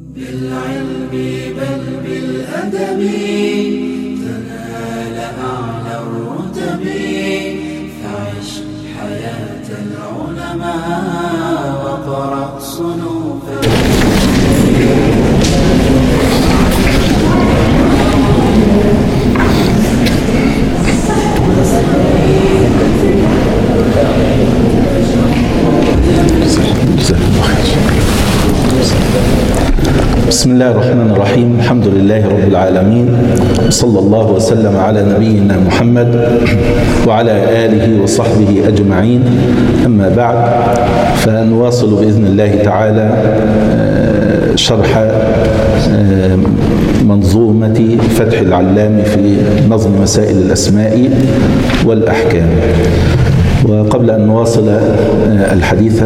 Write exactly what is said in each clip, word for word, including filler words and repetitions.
بالعلم بل بالأدب تنال أعلى الرتب فعش حياة العلماء وقرأ صنوف بسم الله الرحمن الرحيم. الحمد لله رب العالمين، صلى الله وسلم على نبينا محمد وعلى آله وصحبه أجمعين. أما بعد، فنواصل بإذن الله تعالى شرح منظومة فتح العلام في نظم مسائل الأسماء والأحكام. وقبل أن نواصل الحديث،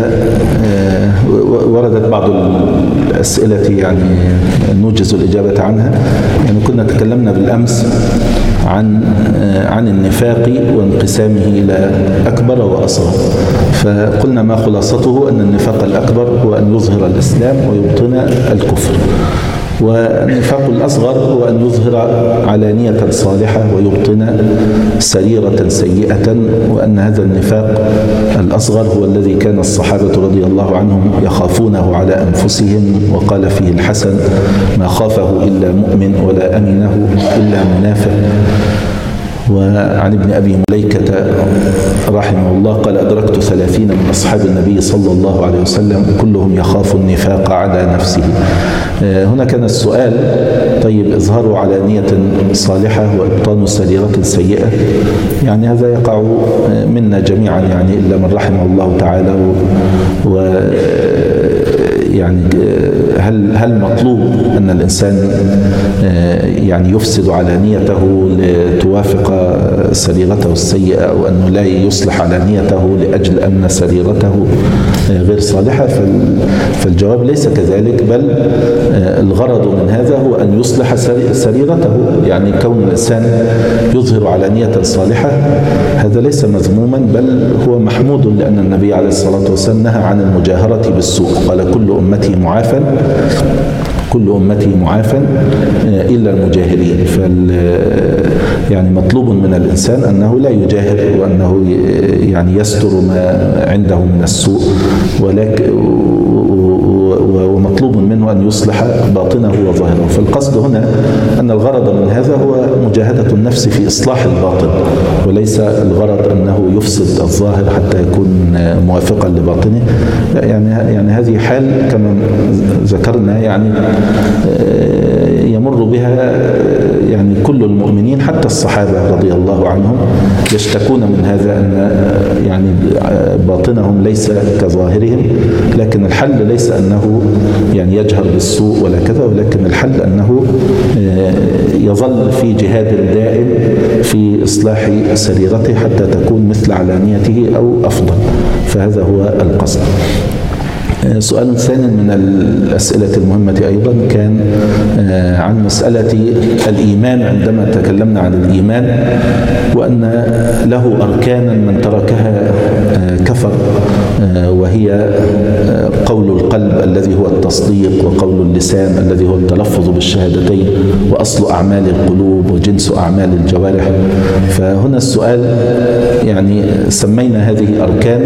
وردت بعض الأسئلة يعني نوجز الإجابة عنها. يعني كنا تكلمنا بالأمس عن عن النفاق وانقسامه إلى أكبر وأصغر، فقلنا ما خلاصته أن النفاق الأكبر هو أن يظهر الإسلام ويبطن الكفر، والنفاق الأصغر هو أن يظهر علانية صالحة ويبطن سريرة سيئة، وأن هذا النفاق الأصغر هو الذي كان الصحابة رضي الله عنهم يخافونه على أنفسهم. وقال فيه الحسن: ما خافه إلا مؤمن ولا أمنه إلا منافق. وعن ابن أبي مليكة رحمه الله قال: أدركت ثلاثين من أصحاب النبي صلى الله عليه وسلم كلهم يخاف النفاق على نفسه. هنا كان السؤال: طيب إظهار علانية صالحة وإبطان سريرة سيئة، يعني هذا يقع منا جميعا، يعني إلا من رحمه الله تعالى. و يعني هل هل مطلوب أن الإنسان يعني يفسد علانيته لتوافق سريرته السيئة، أو أنه لا يصلح علانيته لأجل أن سريرته غير صالحة؟ فالجواب ليس كذلك، بل الغرض من هذا هو أن يصلح سريرته. يعني كون الإنسان يظهر علانية صالحة هذا ليس مذموما، بل هو محمود، لأن النبي عليه الصلاة والسلام نهى عن المجاهرة بالسوء. قال: كل أمتي معافى كل أمتي معافى إلا المجاهرين. فال يعني مطلوب من الإنسان أنه لا يجاهر، وأنه يعني يستر ما عنده من السوء، ولكن ومطلوب منه أن يصلح باطنه وظاهره. فالقصد هنا أن الغرض من هذا هو مجاهدة النفس في إصلاح الباطن، وليس الغرض أنه يفسد الظاهر حتى يكون موافقا لباطنه. يعني يعني هذه حال كما ذكرنا يعني يمر بها يعني كل المؤمنين، حتى الصحابة رضي الله عنهم يشتكون من هذا، أن يعني باطنهم ليس كظاهرهم. لكن الحل ليس أنه يعني يجهر بالسوء ولا كذا، ولكن الحل أنه يظل في جهاد دائم في إصلاح سريرته حتى تكون مثل علانيته أو أفضل. فهذا هو القصد. سؤال ثاني من الأسئلة المهمة أيضا كان عن مسألة الإيمان. عندما تكلمنا عن الإيمان وأن له أركانا من تركها كفر، وهي قول القلب الذي هو التصديق، وقول اللسان الذي هو التلفظ بالشهادتين، وأصل أعمال القلوب وجنس أعمال الجوارح. فهنا السؤال يعني سمينا هذه أركانا،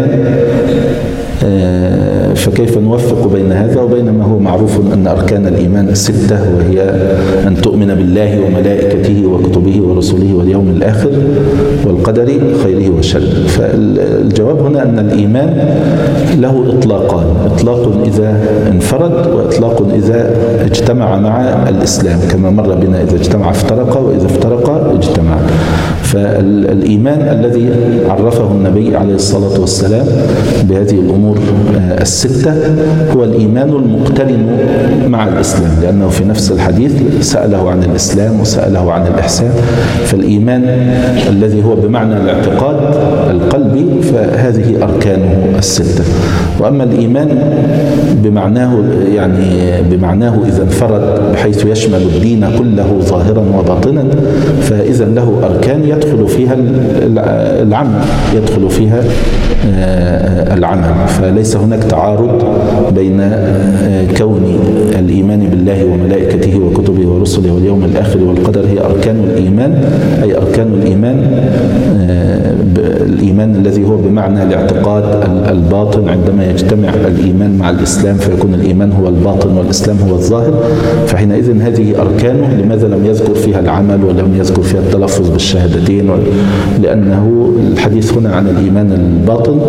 فكيف نوفق بين هذا وبين ما هو معروف أن أركان الإيمان ستة، وهي أن تؤمن بالله وملائكته وكتبه ورسله واليوم الآخر والقدر خيره وشره. فالجواب هنا أن الإيمان له إطلاقان: إطلاق إذا انفرد، وإطلاق إذا اجتمع مع الإسلام، كما مر بنا: إذا اجتمع افترق، وإذا افترق اجتمع. فالإيمان الذي عرفه النبي عليه الصلاة والسلام بهذه الأمور الستة هو الإيمان المقترن مع الإسلام، لأنه في نفس الحديث سأله عن الإسلام وسأله عن الإحسان. فالإيمان الذي هو بمعنى الاعتقاد القلبي فهذه أركانه الستة. وأما الإيمان بمعناه يعني بمعناه إذا انفرد بحيث يشمل الدين كله ظاهرا وباطنا، فإذا له أركان يدخل فيها العمل يدخل فيها العمل. فليس هناك تعارض بين كون الإيمان بالله وملائكته وكتبه ورسله واليوم الآخر والقدر هي أركان الإيمان، أي أركان الإيمان الإيمان الذي هو بمعنى الاعتقاد الباطن. عندما يجتمع الإيمان مع الإسلام فيكون الإيمان هو الباطن والإسلام هو الظاهر، فحينئذ هذه أركانه. لماذا لم يذكر فيها العمل ولم يذكر فيها التلفظ بالشهادتين؟ لأنه الحديث هنا عن الإيمان الباطن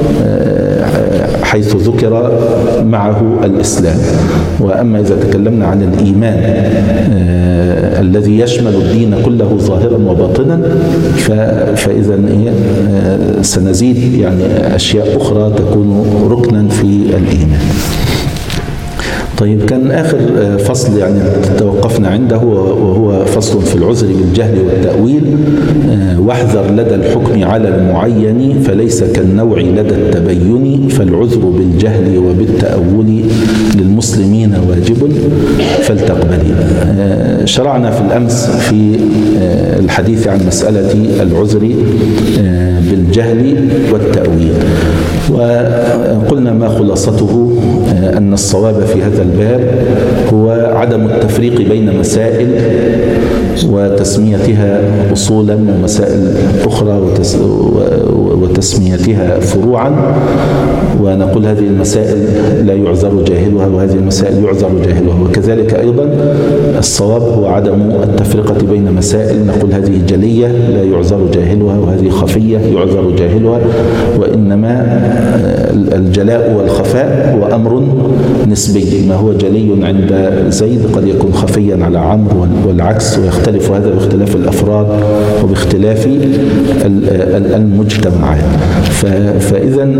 حيث ذكر معه الإسلام. وأما إذا تكلمنا عن الإيمان الذي يشمل الدين كله ظاهرا وباطنا فإذا سنزيد يعني أشياء أخرى تكون ركنا في الإيمان. طيب، كان آخر فصل يعني توقفنا عنده وهو فصل في العذر بالجهل والتأويل. واحذر لدى الحكم على المعين فليس كالنوع لدى التبين، فالعذر بالجهل وبالتأول للمسلمين واجب فلتقبلي. شرعنا في الأمس في الحديث عن مسألة العذر بالجهل والتأويل، وقلنا ما خلاصته أن الصواب في هذا الباب هو عدم التفريق بين مسائل وتسميتها أصولا ومسائل أخرى وتسميتها فروعا، ونقول هذه المسائل لا يعذر جاهلها وهذه المسائل يعذر جاهلها. وكذلك أيضا الصواب هو عدم التفرقة بين مسائل نقول هذه جلية لا يعذر جاهلها وهذه خفية يعذر جاهلها، وإنما الجلاء والخفاء هو أمر نسبي. ما هو جلي عند زيد قد يكون خفيا على عمرو والعكس، ويختلف هذا باختلاف الأفراد وباختلاف المجتمعات. فإذا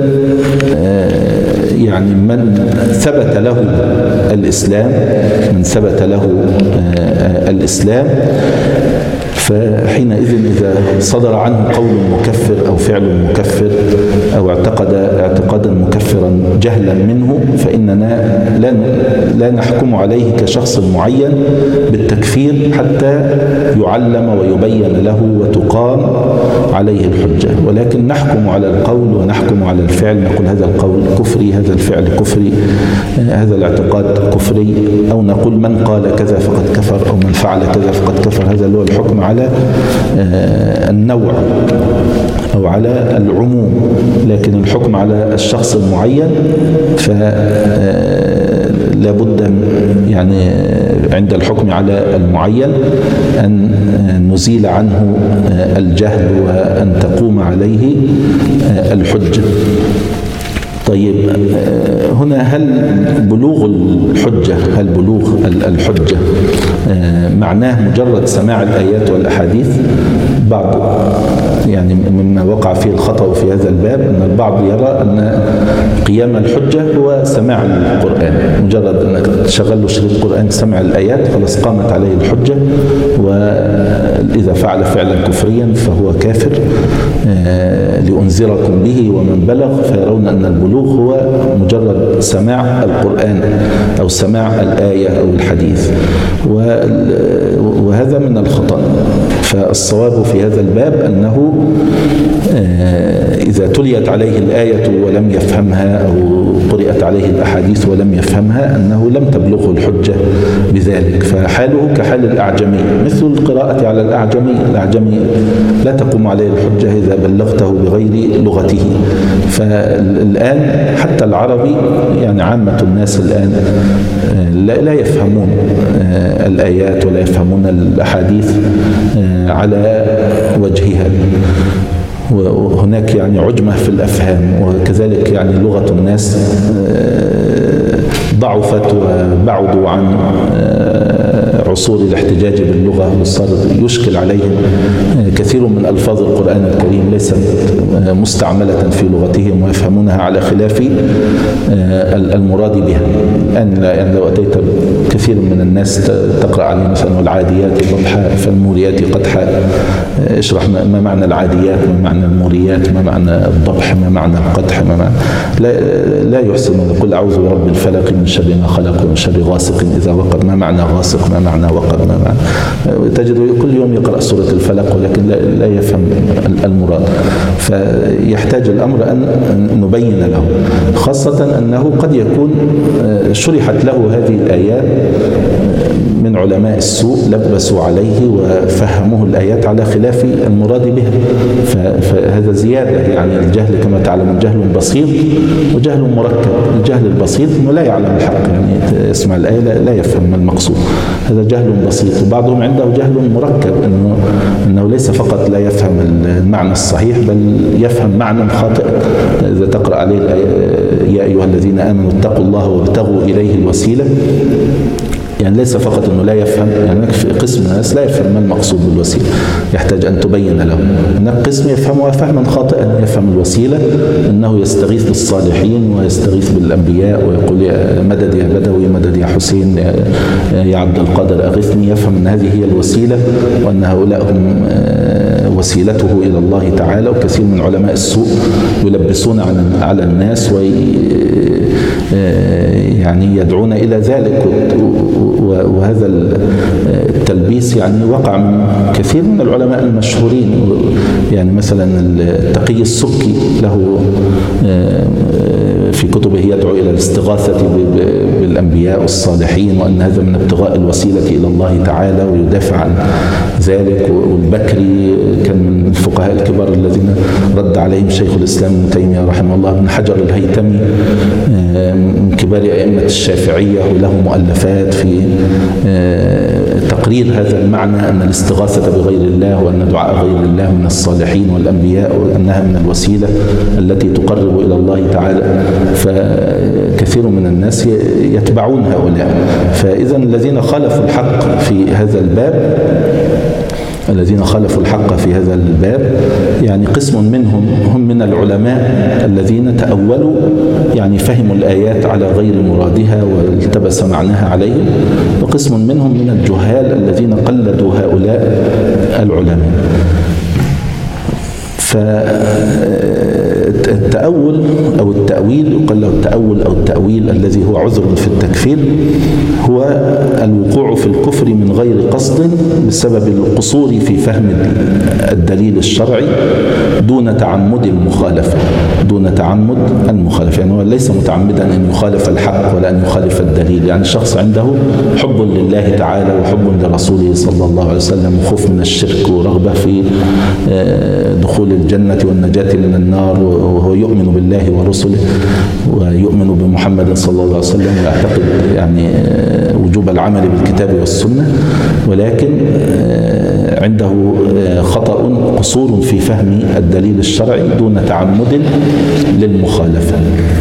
يعني من ثبت له الإسلام من ثبت له الإسلام فحينئذ إذا صدر عنه قول مكفر أو فعل مكفر أو اعتقد اعتقادا مكفرا جهلا منه فإننا لا لا نحكم عليه كشخص معين بالتكفير حتى يعلم ويبين له وتقام عليه الحجة، ولكن نحكم على القول ونحكم على الفعل، نقول هذا القول كفري، هذا الفعل كفري، هذا الاعتقاد كفري، أو نقول من قال كذا فقد كفر أو من فعل كذا فقد كفر. هذا اللي هو الحكم على النوع أو على العموم، لكن الحكم على الشخص المعين فلا بد يعني عند الحكم على المعين أن نزيل عنه الجهل وأن تقوم عليه الحجة. طيب، هنا هل بلوغ الحجة هل بلوغ الحجة معناه مجرد سماع الآيات والأحاديث؟ بعض يعني مما وقع فيه الخطأ في هذا الباب أن البعض يرى أن قيام الحجة هو سماع القرآن، مجرد أنك تشغل له شريط قرآن سمع الآيات خلاص قامت عليه الحجة، وإذا فعل فعلا كفريا فهو كافر لأنذركم به ومن بلغ. فيرون أن البلوغ هو مجرد سماع القرآن أو سماع الآية أو الحديث، وهذا من الخطأ. فالصواب في هذا الباب أنه إذا تليت عليه الآية ولم يفهمها أو قرأت عليه الأحاديث ولم يفهمها أنه لم تبلغه الحجة بذلك، فحاله كحال الأعجمي مثل القراءة على الأعجمي. الأعجمي لا تقوم عليه الحجة إذا بلغته بغير لغته. فالآن حتى العربي يعني عامة الناس الآن لا يفهمون الآيات ولا يفهمون الأحاديث على وجهها، وهناك يعني عجمة في الأفهام، وكذلك يعني لغة الناس ضعفت وبعدوا عن عصور الاحتجاج باللغة، وصار يشكل عليهم كثير من ألفاظ القرآن الكريم ليست مستعملة في لغتهم ويفهمونها على خلاف المراد بها. الآن يعني لو أتيت كثير من الناس تقرأ عليه مثلا والعاديات ضبحا فالموريات قدحا. اشرح ما معنى العاديات، ما معنى الموريات، ما معنى الضبح، ما معنى القدح، ما معنى لا لا يحسن. قل أعوذ برب الفلق من شر ما خلق ومن شر غاسق إذا وقب. ما معنى غاسق، ما معنى وقب، ما معنى. تجد كل يوم يقرأ سورة الفلق ولكن لا, لا يفهم المراد. فيحتاج الأمر أن نبين له، خاصة أنه قد يكون شرحت له هذه الآيات من علماء السوء لبسوا عليه وفهموه الآيات على خلاف المراد بها، فهذا زيادة. يعني الجهل كما تعلم جهل بسيط وجهل مركب. الجهل البسيط أنه لا يعلم الحق، يعني يسمع الآية لا يفهم ما المقصود، هذا جهل بسيط. وبعضهم عنده جهل مركب، أنه, أنه ليس فقط لا يفهم المعنى الصحيح بل يفهم معنى خاطئ. إذا تقرأ عليه الآية يا أيها الذين آمنوا اتقوا الله وابتغوا إليه الوسيلة، يعني ليس فقط أنه لا يفهم، يعني قسم من الناس لا يفهم ما المقصود بالوسيلة، يحتاج أن تبين له. هناك قسم يفهمها فهما خاطئا، يفهم الوسيلة أنه يستغيث بالصالحين ويستغيث بالأنبياء ويقول يا مدد يا بدوي، مدد يا حسين، يا عبد القادر أغثني. يفهم أن هذه هي الوسيلة وأن هؤلاء هم وسيلته إلى الله تعالى. وكثير من علماء السوء يلبسون على الناس وي يعني يدعون إلى ذلك، وهذا التلبيس يعني وقع من كثير من العلماء المشهورين. يعني مثلا التقي السبكي له في كتبه يدعو إلى الاستغاثة بالأنبياء والصالحين، وأن هذا من ابتغاء الوسيلة إلى الله تعالى ويدافع عن ذلك. والبكري كان من الفقهاء الكبار الذين رد عليهم شيخ الإسلام ابن تيمية رحمه الله. ابن حجر الهيثمي من كبار أئمة الشافعية وله مؤلفات في تقرير هذا المعنى، أن الاستغاثة بغير الله وأن دعاء غير الله من الصالحين والأنبياء وأنها من الوسيلة التي تقرب إلى الله تعالى. فكثير من الناس يتبعون هؤلاء. فإذا الذين خالفوا الحق في هذا الباب الذين خالفوا الحق في هذا الباب يعني قسم منهم هم من العلماء الذين تأولوا، يعني فهموا الآيات على غير مرادها والتبس معناها عليهم، وقسم منهم من الجهال الذين قلدوا هؤلاء العلماء. فالتأول أو التأويل، يقال له التأول أو التأويل الذي هو عذر في التكفير، هو الوقوع في الكفر من غير قصد بسبب القصور في فهم الدليل الشرعي دون تعمد المخالفة دون تعمد المخالفة يعني هو ليس متعمدا أن يخالف الحق ولا أن يخالف الدليل. يعني الشخص عنده حب لله تعالى وحب لرسوله صلى الله عليه وسلم وخوف من الشرك ورغبة في دخول الجنة والنجاة من النار، وهو يؤمن بالله ورسله ويؤمن بمحمد صلى الله عليه وسلم ويعتقد يعني وجوب العمل بالكتاب والسنة، ولكن عنده خطأ قصور في فهم الدليل الشرعي دون تعمد للمخالفة.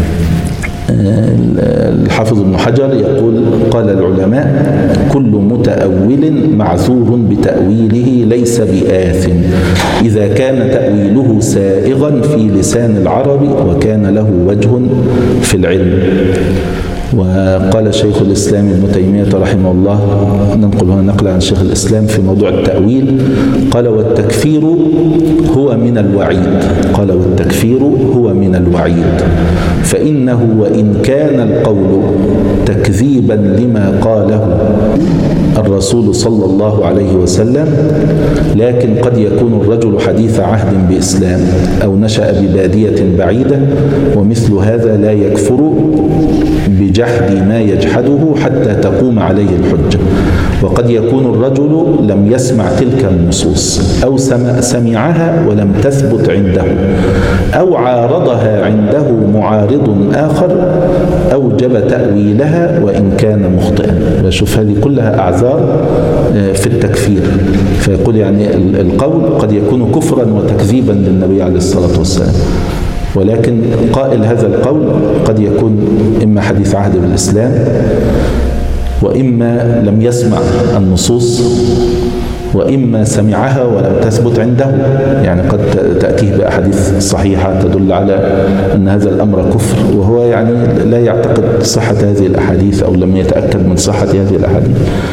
الحافظ ابن حجر يقول قال العلماء كل متأول معذور بتأويله ليس بآثم إذا كان تأويله سائغا في لسان العرب وكان له وجه في العلم. وقال شيخ الإسلام ابن تيمية رحمه الله، ننقل هنا نقل عن شيخ الإسلام في موضوع التأويل، قال والتكفير هو من الوعيد قال والتكفير هو من الوعيد فإنه وإن كان القول تكذيبا لما قاله الرسول صلى الله عليه وسلم، لكن قد يكون الرجل حديث عهد بإسلام أو نشأ ببادية بعيدة، ومثل هذا لا يكفر بجحد ما يجحده حتى تقوم عليه الحجة. وقد يكون الرجل لم يسمع تلك النصوص أو سمعها ولم تثبت عنده أو عارضها عنده معارض آخر أوجب تأويلها وإن كان مخطئا. بشوف هذه كلها أعذار في التكفير. فيقول يعني القول قد يكون كفرا وتكذيبا للنبي عليه الصلاة والسلام، ولكن قائل هذا القول قد يكون إما حديث عهد بالإسلام وإما لم يسمع النصوص وإما سمعها ولم تثبت عنده، يعني قد تأتيه بأحاديث صحيحة تدل على أن هذا الأمر كفر وهو يعني لا يعتقد صحة هذه الأحاديث أو لم يتأكد من صحة هذه الأحاديث،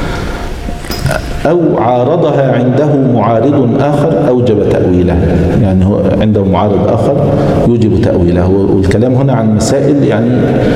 أو عارضها عنده معارض آخر أوجب تأويله، يعني هو عنده معارض آخر يوجب تأويله. والكلام هنا عن مسائل يعني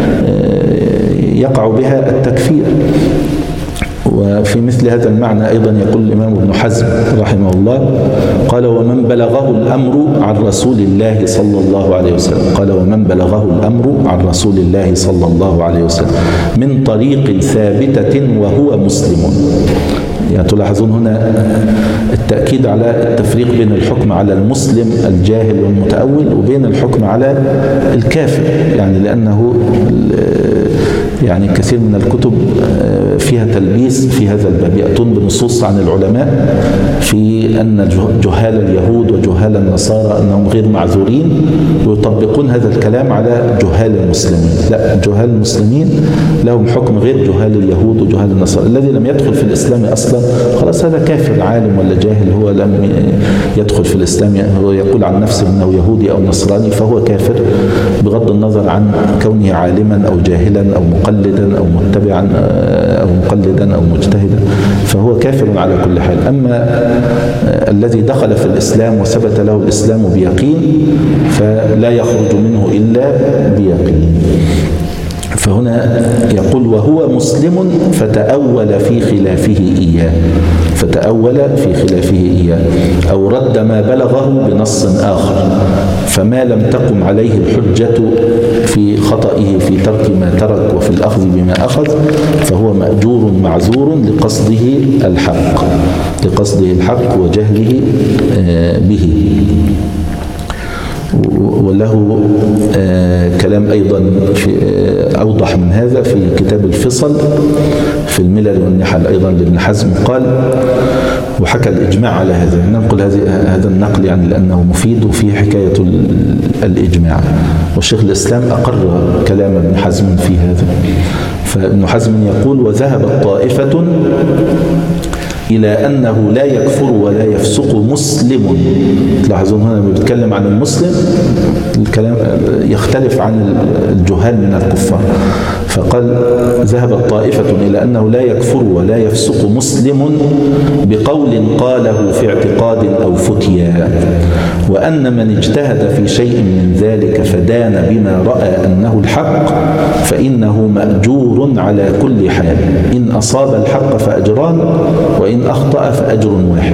يقع بها التكفير. وفي مثل هذا المعنى أيضا يقول الإمام ابن حزم رحمه الله قال ومن بلغه الأمر عن رسول الله صلى الله عليه وسلم قال ومن بلغه الأمر عن رسول الله صلى الله عليه وسلم من طريق ثابتة وهو مسلم. يعني تلاحظون هنا التأكيد على التفريق بين الحكم على المسلم الجاهل والمتأول وبين الحكم على الكافر، يعني لأنه يعني كثير من الكتب فيها تلبيس في هذا الباب، يأتون بنصوص عن العلماء في أن جهال اليهود وجهال النصارى أنهم غير معذورين ويطبقون هذا الكلام على جهال المسلمين. لا، جهال المسلمين لهم حكم غير جهال اليهود وجهال النصارى. الذي لم يدخل في الإسلام أصلا خلاص هذا كافر، عالم ولا جاهل، هو لم يدخل في الإسلام، هو يقول عن نفسه أنه يهودي أو نصراني فهو كافر بغض النظر عن كونه عالما أو جاهلا أو مقلدا أو متبعا أو مقلدا أو مجتهدا، فهو كافر على كل حال. أما الذي دخل في الإسلام وثبت له الإسلام بيقين فلا يخرج منه إلا بيقين. فهنا يقول وهو مسلم فتأول في خلافه إياه فتأول في خلافه إياه أو رد ما بلغه بنص آخر، فما لم تقم عليه الحجة في خطئه في ترك ما ترك وفي الأخذ بما أخذ فهو مأجور معذور لقصده الحق لقصده الحق وجهله به. وله آه كلام أيضا في آه أوضح من هذا في كتاب الفصل في الملل والنحل أيضا لابن حزم قال وحكى الإجماع على هذا. ننقل هذا النقل يعني لأنه مفيد وفيه حكاية الإجماع، والشيخ الإسلام أقر كلام ابن حزم في هذا. فابن حزم يقول وذهبت طائفة إلى أنه لا يكفر ولا يفسق مسلم. تلاحظون هنا بيتكلم عن المسلم الكلام يختلف عن الجهال من الكفار، فقال ذهبت طائفة إلى أنه لا يكفر ولا يفسق مسلم بقول قاله في اعتقاد أو فتيا، وأن من اجتهد في شيء من ذلك فدان بما رأى أنه الحق فإنه مأجور على كل حال، إن أصاب الحق فأجران وإن أخطأ فأجر واحد.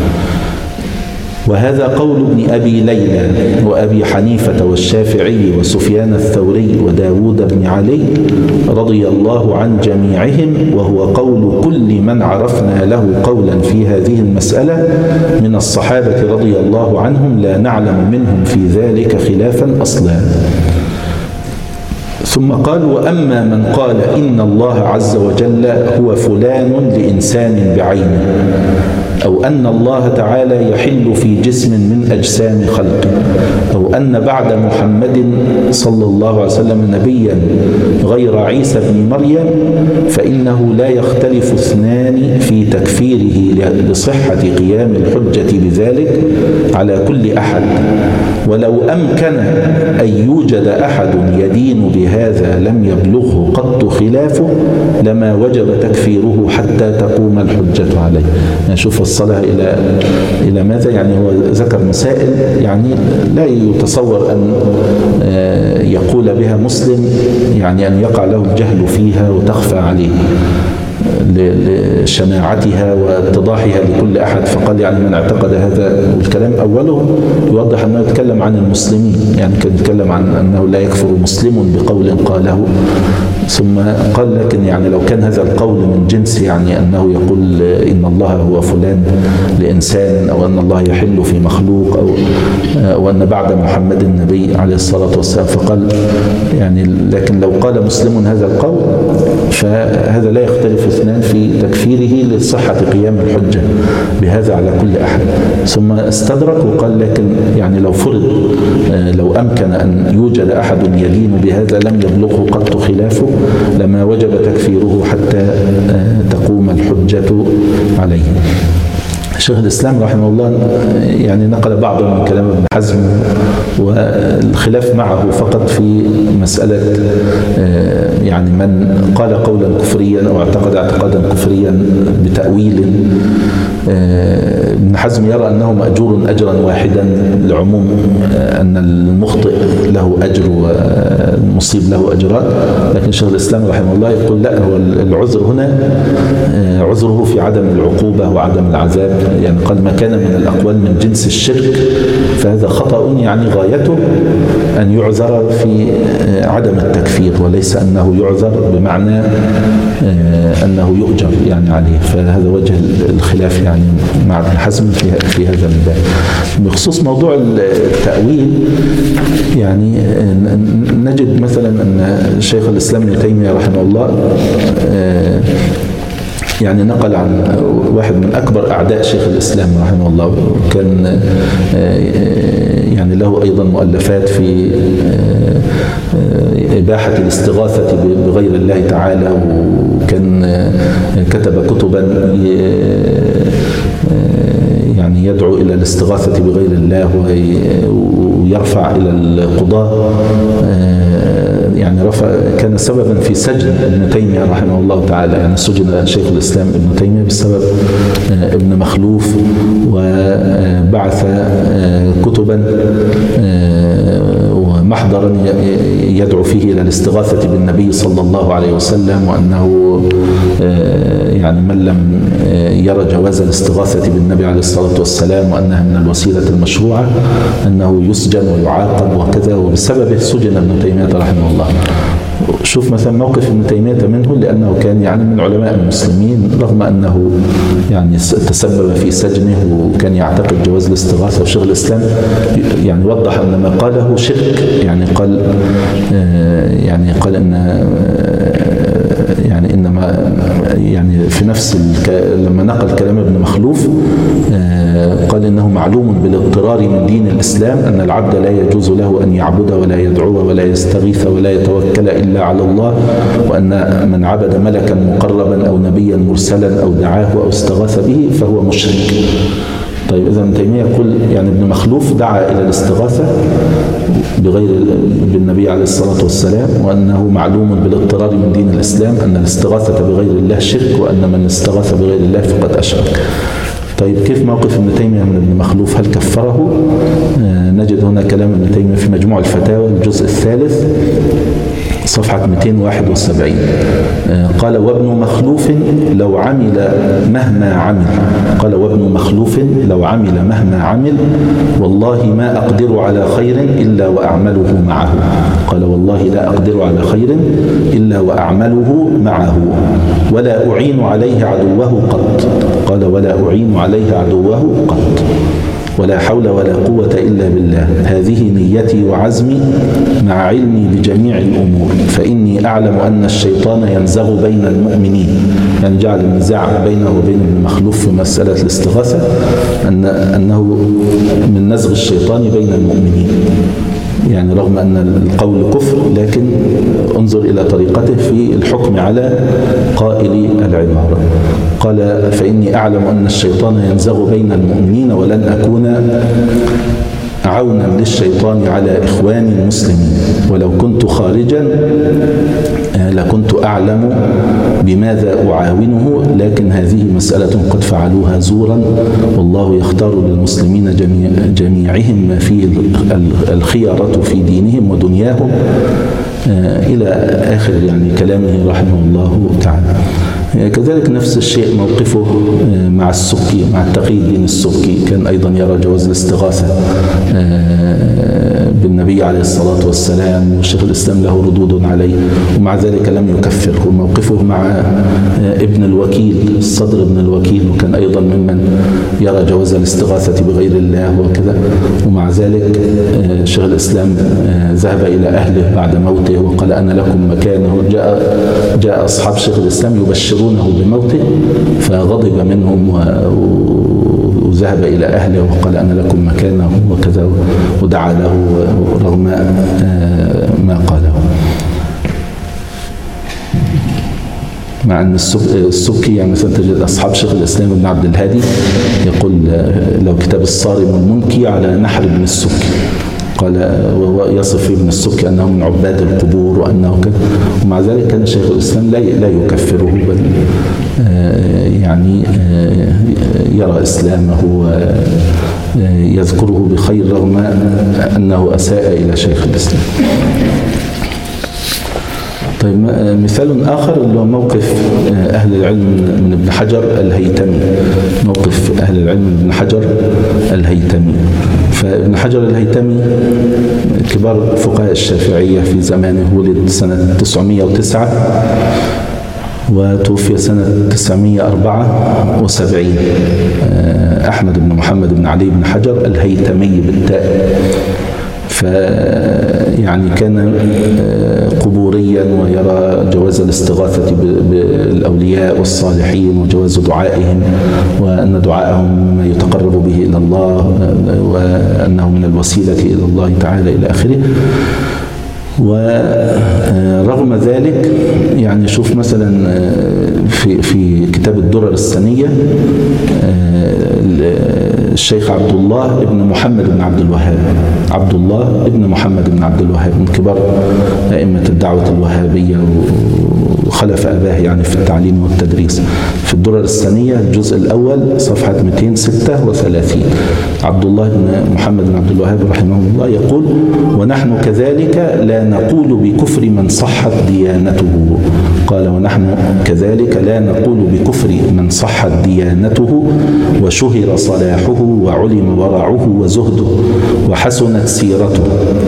وهذا قول ابن أبي ليلى وأبي حنيفة والشافعي وسفيان الثوري وداود بن علي رضي الله عن جميعهم، وهو قول كل من عرفنا له قولا في هذه المسألة من الصحابة رضي الله عنهم، لا نعلم منهم في ذلك خلافا أصلا. ثم قال وأما من قال إن الله عز وجل هو فلان لإنسان بعينه، أو أن الله تعالى يحل في جسم من أجسام خلقه، أو أن بعد محمد صلى الله عليه وسلم نبيا غير عيسى بن مريم، فإنه لا يختلف اثنان في تكفيره لصحة قيام الحجة بذلك على كل أحد، ولو أمكن أن يوجد أحد يدين بهذا لم يبلغه قط خلافه لما وجب تكفيره حتى تقوم الحجة عليه. نشوف الصلاة إلى إلى ماذا؟ يعني هو ذكر مسائل يعني لا يتصور أن يقول بها مسلم، يعني أن يقع له الجهل فيها وتخفى عليه لشناعتها واتضاحها لكل أحد. فقال يعني من اعتقد هذا، والكلام أوله يوضح أنه يتكلم عن المسلمين، يعني كان يتكلم عن أنه لا يكفر مسلم بقول قاله، ثم قال لكن يعني لو كان هذا القول من جنس يعني أنه يقول إن الله هو فلان لإنسان، أو أن الله يحل في مخلوق، أو, أو أن بعد محمد النبي عليه الصلاة والسلام، فقال يعني لكن لو قال مسلم هذا القول فهذا لا يختلف اثنان في تكفيره لصحة قيام الحجة بهذا على كل أحد. ثم استدرك وقال لكن يعني لو فرض لو أمكن أن يوجد أحد يدين بهذا لم يبلغه قط خلافه لما وجب تكفيره حتى تقوم الحجة عليه. شيخ الإسلام رحمه الله يعني نقل بعضا من كلام ابن حزم، والخلاف معه فقط في مسألة يعني من قال قولا كفريا أو اعتقد اعتقادا كفريا بتأويل. ابن حزم يرى أنه مأجور أجرا واحدا لعموم أن المخطئ له أجر والمصيب له أجران، لكن شيخ الإسلام رحمه الله يقول لا، هو العذر هنا عذره في عدم العقوبة وعدم العذاب، يعني قال ما كان من الأقوال من جنس الشرك فهذا خطأ يعني غايته أن يعذر في عدم التكفير، وليس أنه يعذر بمعنى أنه يؤجر يعني عليه. فهذا وجه الخلاف يعني مع ابن حزم في في هذا الباب. بخصوص موضوع التأويل يعني نجد مثلا أن شيخ الإسلام ابن تيمية رحمه الله يعني نقل عن واحد من أكبر أعداء شيخ الإسلام رحمه الله، كان يعني له أيضا مؤلفات في إباحة الاستغاثة بغير الله تعالى، وكان كتب كتبا يعني يدعو إلى الاستغاثة بغير الله ويرفع إلى القضاء، يعني رفع كان سببا في سجن ابن تيمية رحمه الله تعالى، يعني سجن شيخ الإسلام ابن تيمية بسبب ابن مخلوف، وبعث كتبا ومحضرا يدعو فيه إلى الاستغاثة بالنبي صلى الله عليه وسلم، وأنه يعني من لم يرى جواز الاستغاثة بالنبي عليه الصلاة والسلام وأنها من الوسيلة المشروعة أنه يسجن ويعاقب وكذا، وبسببه سجن ابن تيمية رحمه الله. شوف مثلا موقف ابن تيمية منه، لأنه كان يعني من علماء المسلمين رغم أنه يعني تسبب في سجنه وكان يعتقد جواز الاستغاثة، وشيخ الإسلام يعني وضح أن ما قاله شرك، يعني قال يعني قال أن يعني إنما يعني في نفس الك... لما نقل كلام ابن مخلوف قال إنه معلوم بالاضطرار من دين الإسلام أن العبد لا يجوز له أن يعبد ولا يدعو ولا يستغيث ولا يتوكل إلا على الله، وأن من عبد ملكا مقربا أو نبيا مرسلا أو دعاه أو استغاث به فهو مشرك. طيب إذا ابن تيمية يقول يعني ابن مخلوف دعا إلى الاستغاثة بغير بالنبي عليه الصلاة والسلام، وأنه معلوم بالاضطرار من دين الإسلام أن الاستغاثة بغير الله شرك، وأن من استغاث بغير الله فقد أشرك. طيب كيف موقف ابن تيمية من ابن مخلوف؟ هل كفره؟ آه نجد هنا كلام ابن تيمية في مجموع الفتاوى الجزء الثالث صفحة مئتين وواحد وسبعين، آه قال وابن مخلوف لو عمل مهما عمل قال وابن مخلوف لو عمل مهما عمل والله ما أقدر على خير إلا وأعمله معه. قال والله لا أقدر على خير إلا وأعمله معه ولا أعين عليه عدوه قط. قال ولا أعين عليه عدوه قط ولا حول ولا قوة إلا بالله. هذه نيتي وعزمي مع علمي بجميع الأمور، فإني أعلم أن الشيطان ينزغ بين المؤمنين. يعني جعل النزاع بينه وبين ابن مخلوف في مسألة الاستغاثة أن أنه من نزغ الشيطان بين المؤمنين، يعني رغم أن القول كفر لكن انظر إلى طريقته في الحكم على قائل العبارة. قال فإني أعلم أن الشيطان ينزغ بين المؤمنين ولن أكون عونا للشيطان على إخواني المسلمين، ولو كنت خارجا لكنت أعلم بماذا أعاونه، لكن هذه مسألة قد فعلوها زورا، والله يختار للمسلمين جميع جميعهم ما فيه الخيارة في دينهم ودنياهم، إلى آخر يعني كلامه رحمه الله تعالى. كذلك نفس الشيء موقفه مع السبكي، مع التقي الدين السبكي، كان أيضا يرى جواز الاستغاثة بالنبي عليه الصلاة والسلام، وشيخ الإسلام له ردود عليه ومع ذلك لم يكفره. موقفه مع ابن الوكيل، الصدر ابن الوكيل، وكان أيضا ممن يرى جواز الاستغاثة بغير الله وكذا، ومع ذلك شيخ الإسلام ذهب إلى أهله بعد موته وقال أنا لكم مكانه. جاء جاء أصحاب شيخ الإسلام يبشرونه بموته فغضب منهم وذهب إلى أهله وقال أنا لكم مكانه وكذا، ودعا له رغم ما قاله. مع أن السبكي يعني مثلا تجد أصحاب شيخ الإسلام ابن عبد الهادي يقول لو كتاب الصارم المنكي على نحر ابن السبكي، قال ويصف ابن السبكي أنه من عباد القبور وأنه كذا، ومع ذلك كان شيخ الإسلام لا لا يكفره، بل يعني يرى إسلامه ويذكره بخير رغم أنه أساء إلى شيخ الإسلام. طيب مثال آخر اللي هو موقف أهل العلم من ابن حجر الهيتمي، موقف أهل العلم من ابن حجر الهيتمي. فابن حجر الهيتمي كبار فقهاء الشافعية في زمانه، ولد سنة تسعمائة وتسعة وتوفي سنة تسعمائة وأربعة وسبعين. أحمد بن محمد بن علي بن حجر الهيتمي بالتاء. فيعني كان قبوريا ويرى جواز الاستغاثة بالأولياء والصالحين وجواز دعائهم، وأن دعائهم ما يتقرب به إلى الله، وأنه من الوسيلة إلى الله تعالى إلى آخره. ورغم ذلك يعني شوف مثلا في في كتاب الدرر السنية الشيخ عبد الله ابن محمد بن عبد الوهاب، عبد الله ابن محمد بن عبد الوهاب من كبار أئمة الدعوة الوهابية وخلف أباه يعني في التعليم والتدريس. في الدرر السنية الجزء الأول صفحة مئتين وستة وثلاثين عبد الله بن محمد بن عبد الوهاب رحمه الله يقول: ونحن كذلك لا نقول بكفر من صحت ديانته. قال: ونحن كذلك لا نقول بكفر من صحت ديانته وشهر صلاحه وعلم ورعه وزهده وحسنت سيرته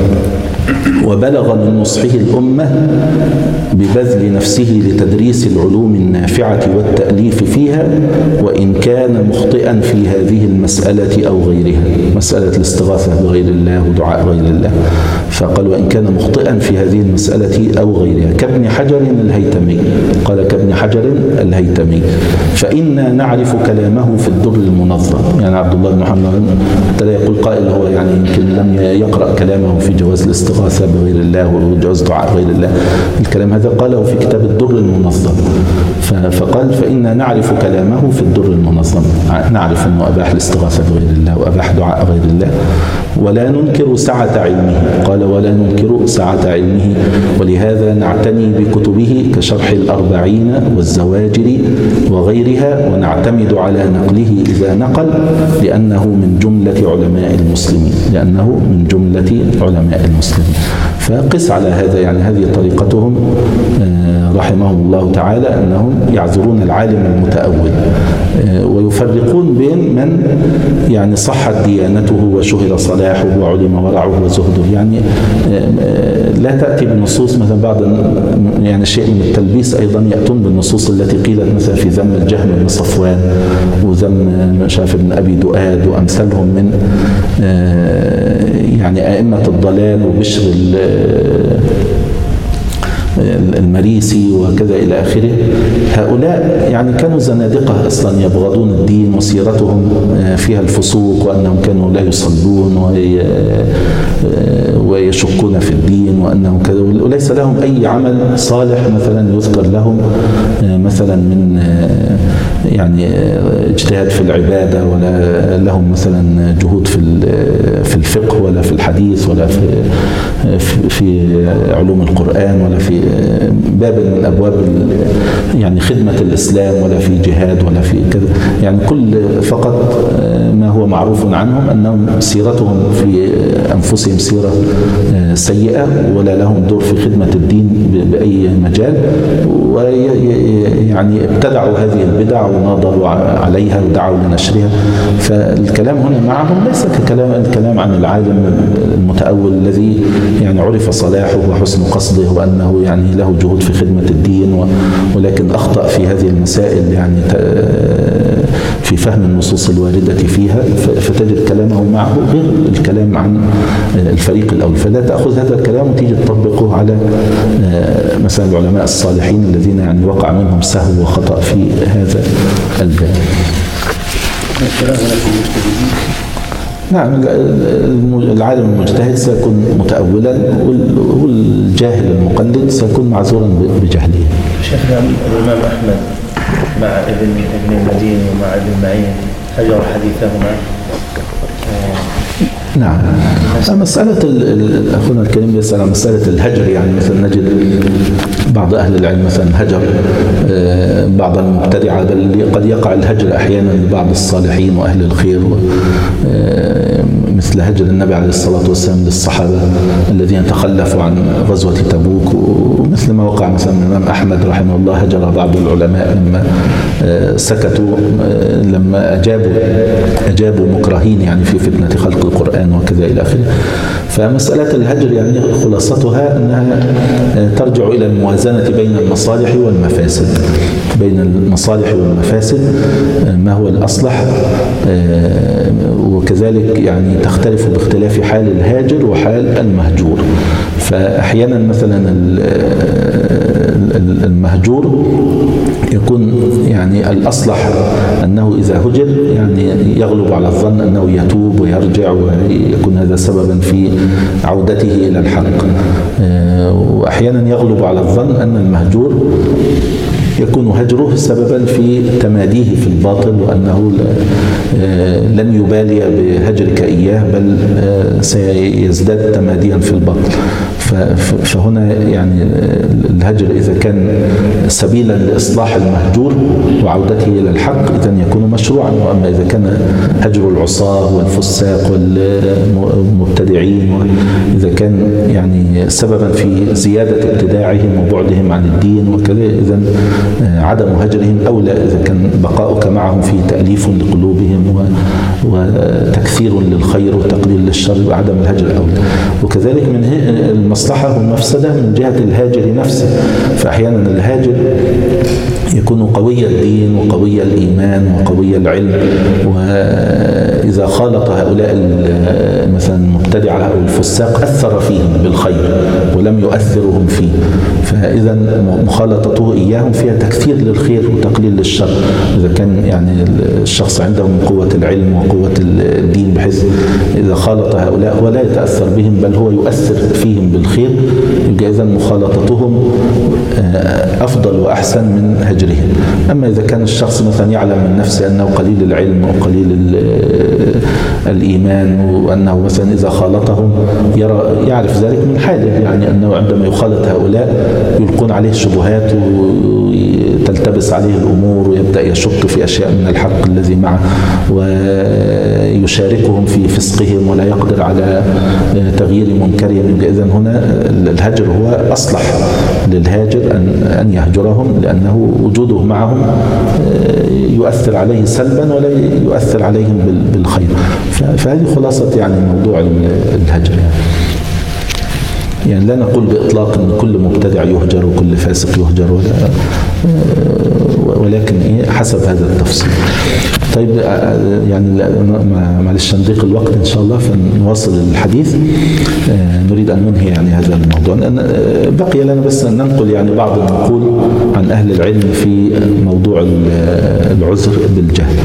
وبلغ من نصحه الأمة ببذل نفسه لتدريس العلوم النافعة والتأليف فيها، وإن كان مخطئا في هذه المسألة أو غيرها، مسألة الاستغاثة بغير الله ودعاء غير الله. فقال: وإن كان مخطئا في هذه المسألة أو غيرها، كابن حجر الهيتمي. قال: كابن حجر الهيتمي. فإنا نعرف كلامه في الدر المنظم. يعني عبد الله بن محمد حتى لا يقول قائل هو يعني يمكن لم يقرأ كلامه في جواز الاستغاثة بغير الله وجواز دعاء غير الله، الكلام هذا قاله في كتاب الدر المنظم. فقال: فإنا نعرف كلامه في الدر المنظم، نعرف أنه أباح الاستغاثة بغير الله وأباح دعاء غير الله، ولا ننكر سعة علمه. قال: ولا ننكر سعة علمه، ولهذا نعتني بكتبه كشرح الأربعين والزواجر وغيرها، ونعتمد على نقله إذا نقل، لأنه من جملة علماء المسلمين لأنه من جملة علماء المسلمين. فقس على هذا، يعني هذه طريقتهم رحمهم الله تعالى، أنهم يعذرون العالم المتأول ويفرقون بين من يعني صحت ديانته وشهر صلاحه وعلم ورعه وزهده. يعني لا تأتي بالنصوص مثلا بعض يعني شيء من التلبيس أيضا يأتون بالنصوص التي قيلت مثلا في ذم الجهم بن صفوان وذم شاف بن أبي دؤاد وأمثالهم من يعني أئمة الضلال وبشر المريسي وكذا إلى آخره. هؤلاء يعني كانوا زنادقة أصلا، يبغضون الدين وسيرتهم فيها الفسوق، وأنهم كانوا لا يصلون ويشكون في الدين وأنهم كذا، وليس لهم أي عمل صالح مثلا يذكر لهم مثلا من يعني اجتهاد في العبادة، ولا لهم مثلا جهود في في الفقه ولا في الحديث ولا في في علوم القرآن ولا في باب من أبواب يعني خدمة الإسلام ولا في جهاد ولا في كذا. يعني كل فقط ما هو معروف عنهم أنهم سيرتهم في أنفسهم سيرة سيئة، ولا لهم دور في خدمة الدين بأي مجال، ويعني ابتدعوا هذه البدع وناضلوا عليها ودعوا لنشرها. فالكلام هنا معهم ليس ككلام الكلام عن العالم المتأول الذي يعني عرف صلاحه وحسن قصده وأنه يعني له جهود في خدمة الدين، ولكن أخطأ في هذه المسائل يعني في فهم النصوص الواردة فيها، فتجد كلامه معه غير الكلام عن الفريق الأول. فلا تأخذ هذا الكلام وتيجي تطبقه على مثلا العلماء الصالحين الذين يعني وقع منهم سهو وخطأ في هذا الجانب. نعم، العالم المجتهد سيكون متأولا، والجاهل المقلد سيكون معذورا بجهله. شيخنا الإمام أحمد مع ابن ابن المدين ومع ابن معين هجر حديثهما. نعم. مسألة أخونا الكريم يسأل عن مسألة الهجر، يعني مثلا نجد بعض أهل العلم مثلا هجر بعض المبتدعة، بل قد يقع الهجر أحيانا لبعض الصالحين وأهل الخير، مثل هجر النبي عليه الصلاة والسلام للصحابة الذين تخلفوا عن غزوة تبوك، ومثل ما وقع مثلا من الإمام أحمد رحمه الله هجر بعض العلماء لما سكتوا، لما أجابوا أجابوا مكرهين يعني في فتنة خلق القرآن وكذا إلى آخره. فمسألة الهجر يعني خلاصتها أنها ترجع إلى الموازنة بين المصالح والمفاسد، بين المصالح والمفاسد ما هو الأصلح، وكذلك يعني تختلف باختلاف حال الهاجر وحال المهجور. فأحيانا مثلا المهجور يكون يعني الأصلح أنه إذا هجر يعني يغلب على الظن أنه يتوب ويرجع ويكون هذا سببا في عودته إلى الحق، وأحيانا يغلب على الظن أن المهجور يكون هجره سببا في تماديه في الباطل، وأنه لن يبالي بهجرك إياه بل سيزداد تماديا في الباطل. فهنا يعني الهجر إذا كان سبيلا لإصلاح المهجور وعودته إلى الحق إذن يكون مشروعا، وأما إذا كان هجر العصاة والفساق والمبتدعين إذا كان يعني سببا في زيادة ابتداعهم وبعدهم عن الدين وكذا، إذن عدم هجرهم أولى إذا كان بقاؤك معهم في تأليف لقلوبهم وتكثير للخير وتقليل للشر، وعدم الهجر أولى. وكذلك من المصلحة والمفسدة من جهة الهاجر نفسه، فأحيانا الهاجر يكون قوي الدين وقوي الإيمان وقوي العلم، وإذا خالط هؤلاء مثلا المبتدعة أو الفساق أثر فيهم بالخير ولم يؤثرهم فيه، فإذا مخالطته إياهم فيها تكثير للخير وتقليل للشر. إذا كان يعني الشخص عنده من قوة العلم وقوة الدين بحيث إذا خالط هؤلاء ولا يتأثر بهم بل هو يؤثر فيهم بالخير، يبقى إذا مخالطتهم أفضل وأحسن من هجرهم. أما إذا كان الشخص مثلا يعلم من نفسه أنه قليل العلم وقليل الإيمان، وأنه مثلا إذا خالطهم يرى يعرف ذلك من حاله، يعني أنه عندما يخالط هؤلاء يلقون عليه الشبهات وتلتبس عليه الأمور ويبدأ يشك في أشياء من الحق الذي معه ويشاركهم في فسقهم ولا يقدر على تغيير منكرهم. إذن هنا الهجر هو أصلح للهاجر أن يهجرهم، لأنه وجوده معهم يؤثر عليه سلبا ولا يؤثر عليهم بالخير. فهذه خلاصة يعني موضوع الهجر. يعني لا نقول بإطلاق أن كل مبتدع يهجر وكل فاسق يهجر، ولا ولكن إيه حسب هذا التفصيل. طيب يعني معلش نضيق الوقت إن شاء الله فنواصل الحديث. نريد أن ننهي يعني هذا الموضوع، لأن بقي لنا بس أن ننقل يعني بعض النقول عن أهل العلم في موضوع العذر بالجهل.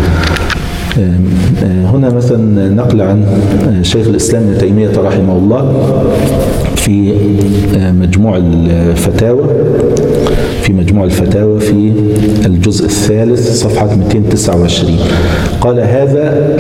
هنا مثلا نقل عن شيخ الإسلام ابن تيمية رحمه الله في مجموع الفتاوى في مجموع الفتاوى في الجزء الثالث صفحة مئتين وتسعة وعشرين قال: هذا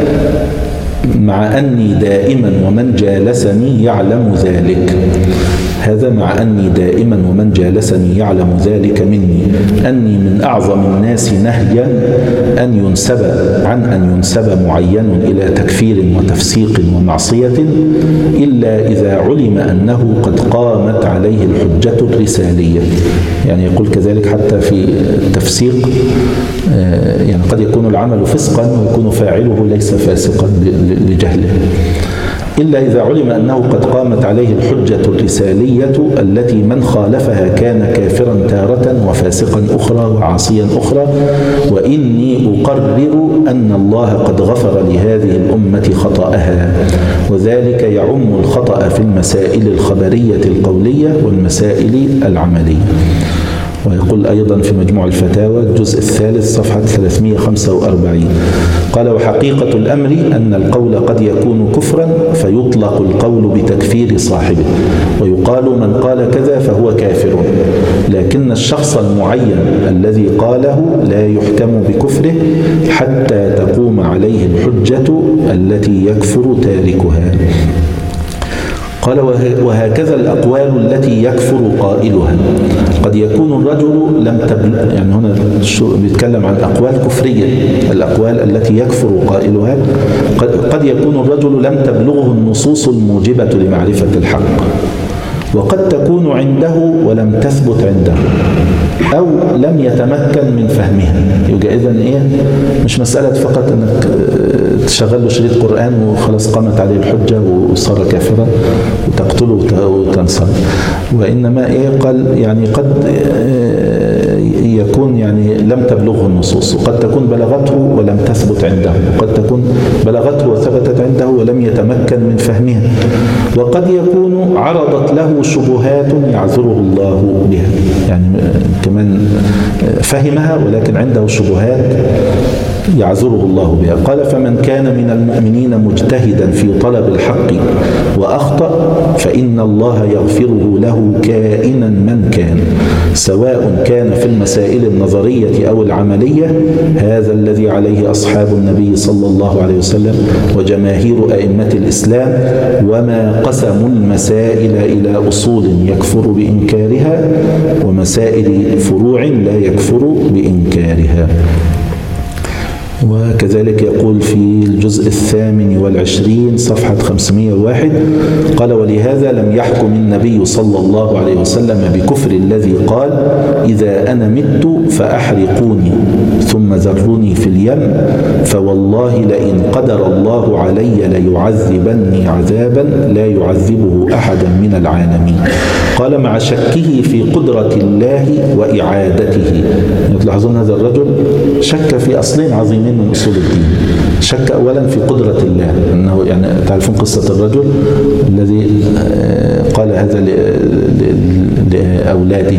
مع أني دائما ومن جالسني يعلم ذلك هذا مع أني دائما ومن جالسني يعلم ذلك مني أني من أعظم الناس نهيا أن ينسب عن أن ينسب معين إلى تكفير وتفسيق ومعصية إلا إذا علم أنه قد قامت عليه الحجة الرسالية. يعني يقول كذلك حتى في التفسيق يعني قد يكون العمل فسقا ويكون فاعله ليس فاسقا لجهله، إلا إذا علم أنه قد قامت عليه الحجة الرسالية التي من خالفها كان كافرا تارة وفاسقا أخرى وعاصيا أخرى، وإني أقرر أن الله قد غفر لهذه الأمة خطأها، وذلك يعم الخطأ في المسائل الخبرية القولية والمسائل العملية. ويقول أيضا في مجموع الفتاوى الجزء الثالث صفحة ثلاثمائة وخمسة وأربعين قال: وحقيقة الأمر أن القول قد يكون كفرا فيطلق القول بتكفير صاحبه، ويقال من قال كذا فهو كافر، لكن الشخص المعين الذي قاله لا يحكم بكفره حتى تقوم عليه الحجة التي يكفر تاركها. قال: وهكذا الأقوال التي يكفر قائلها. قد يكون الرجل لم تبلغ، يعني هنا بيتكلم عن أقوال كفرية، الأقوال التي يكفر قائلها. قد يكون الرجل لم تبلغه النصوص الموجبة لمعرفة الحق، وقد تكون عنده ولم تثبت عنده، أو لم يتمكن من فهمها. يبقى إذن إيه؟ مش مسألة فقط أنك تشغل له شريط قرآن وخلاص قامت عليه الحجة وصار كافرا وتقتله وتنصر، وإنما إيه؟ قال يعني قد يكون يعني لم تبلغه النصوص، وقد تكون بلغته ولم تثبت عنده، وقد تكون بلغته وثبتت عنده ولم يتمكن من فهمها، وقد يكون عرضت له شبهات يعذره الله بها، يعني كمان فهمها ولكن عنده شبهات يعذره الله بها. قال: فمن كان من المؤمنين مجتهدا في طلب الحق وأخطأ فإن الله يغفره له كائنا من كان، سواء كان في المسائل النظرية أو العملية. هذا الذي عليه أصحاب النبي صلى الله عليه وسلم وجماهير أئمة الإسلام، وما قسموا المسائل إلى أصول يكفر بإنكارها ومسائل فروع لا يكفر بإنكارها. وكذلك يقول في الجزء الثامن والعشرين صفحة خمسمائة وواحد قال: ولهذا لم يحكم النبي صلى الله عليه وسلم بكفر الذي قال: إذا أنا مت فأحرقوني ثم ذروني في اليم، فوالله لئن قدر الله علي ليعذبني عذابا لا يعذبه أحدا من العالمين. قال: مع شكه في قدرة الله وإعادته. تلاحظون هذا الرجل شك في أصلين عظيمين من أصول الدين. شك أولا في قدرة الله، أنه يعني تعرفون قصة الرجل الذي قال هذا لأولاده،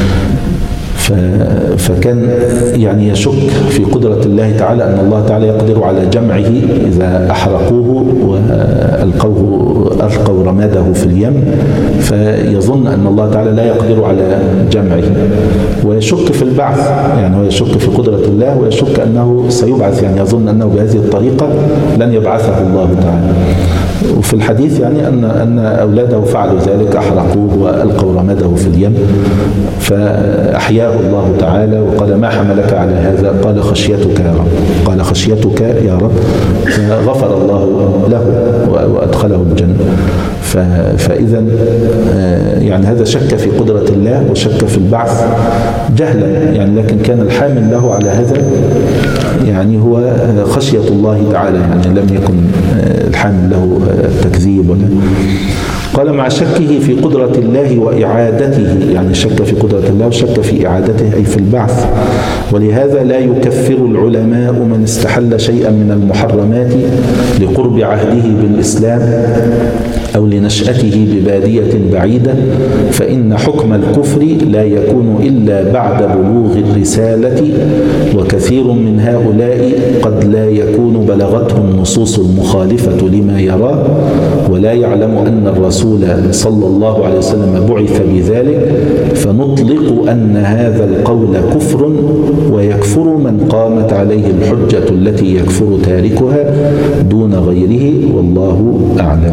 فكان يعني يشك في قدرة الله تعالى، أن الله تعالى يقدر على جمعه إذا أحرقوه وألقوه ألقوا رماده في اليم، فيظن أن الله تعالى لا يقدر على جمعه، ويشك في البعث، يعني هو يشك في قدرة الله ويشك أنه سيبعث، يعني يظن أنه بهذه الطريقة لن يبعثه الله تعالى. وفي الحديث يعني أن أن أولاده فعلوا ذلك، أحرقوه وألقوا رماده في اليم، فأحياه الله تعالى وقال: ما حملك على هذا؟ قال: خشيتك يا رب. قال: خشيتك يا رب، فغفر الله له وأدخله الجنة. فإذا يعني هذا شك في قدرة الله وشك في البعث جهلا، يعني لكن كان الحامل له على هذا يعني هو خشية الله تعالى، يعني لم يكن الحامل له تكذيب ولا. قال: مع شكه في قدرة الله وإعادته، يعني شك في قدرة الله وشك في إعادته أي في البعث. ولهذا لا يكفر العلماء من استحل شيئا من المحرمات لقرب عهده بالإسلام أو لنشأته ببادية بعيدة، فإن حكم الكفر لا يكون إلا بعد بلوغ الرسالة، وكثير من هؤلاء قد لا يكون بلغتهم النصوص المخالفة لما يراه، ولا يعلم أن الرسول صلى الله عليه وسلم بعث بذلك، فنطلق أن هذا القول كفر، ويكفر من قامت عليه الحجة التي يكفر تاركها دون غيره، والله أعلم.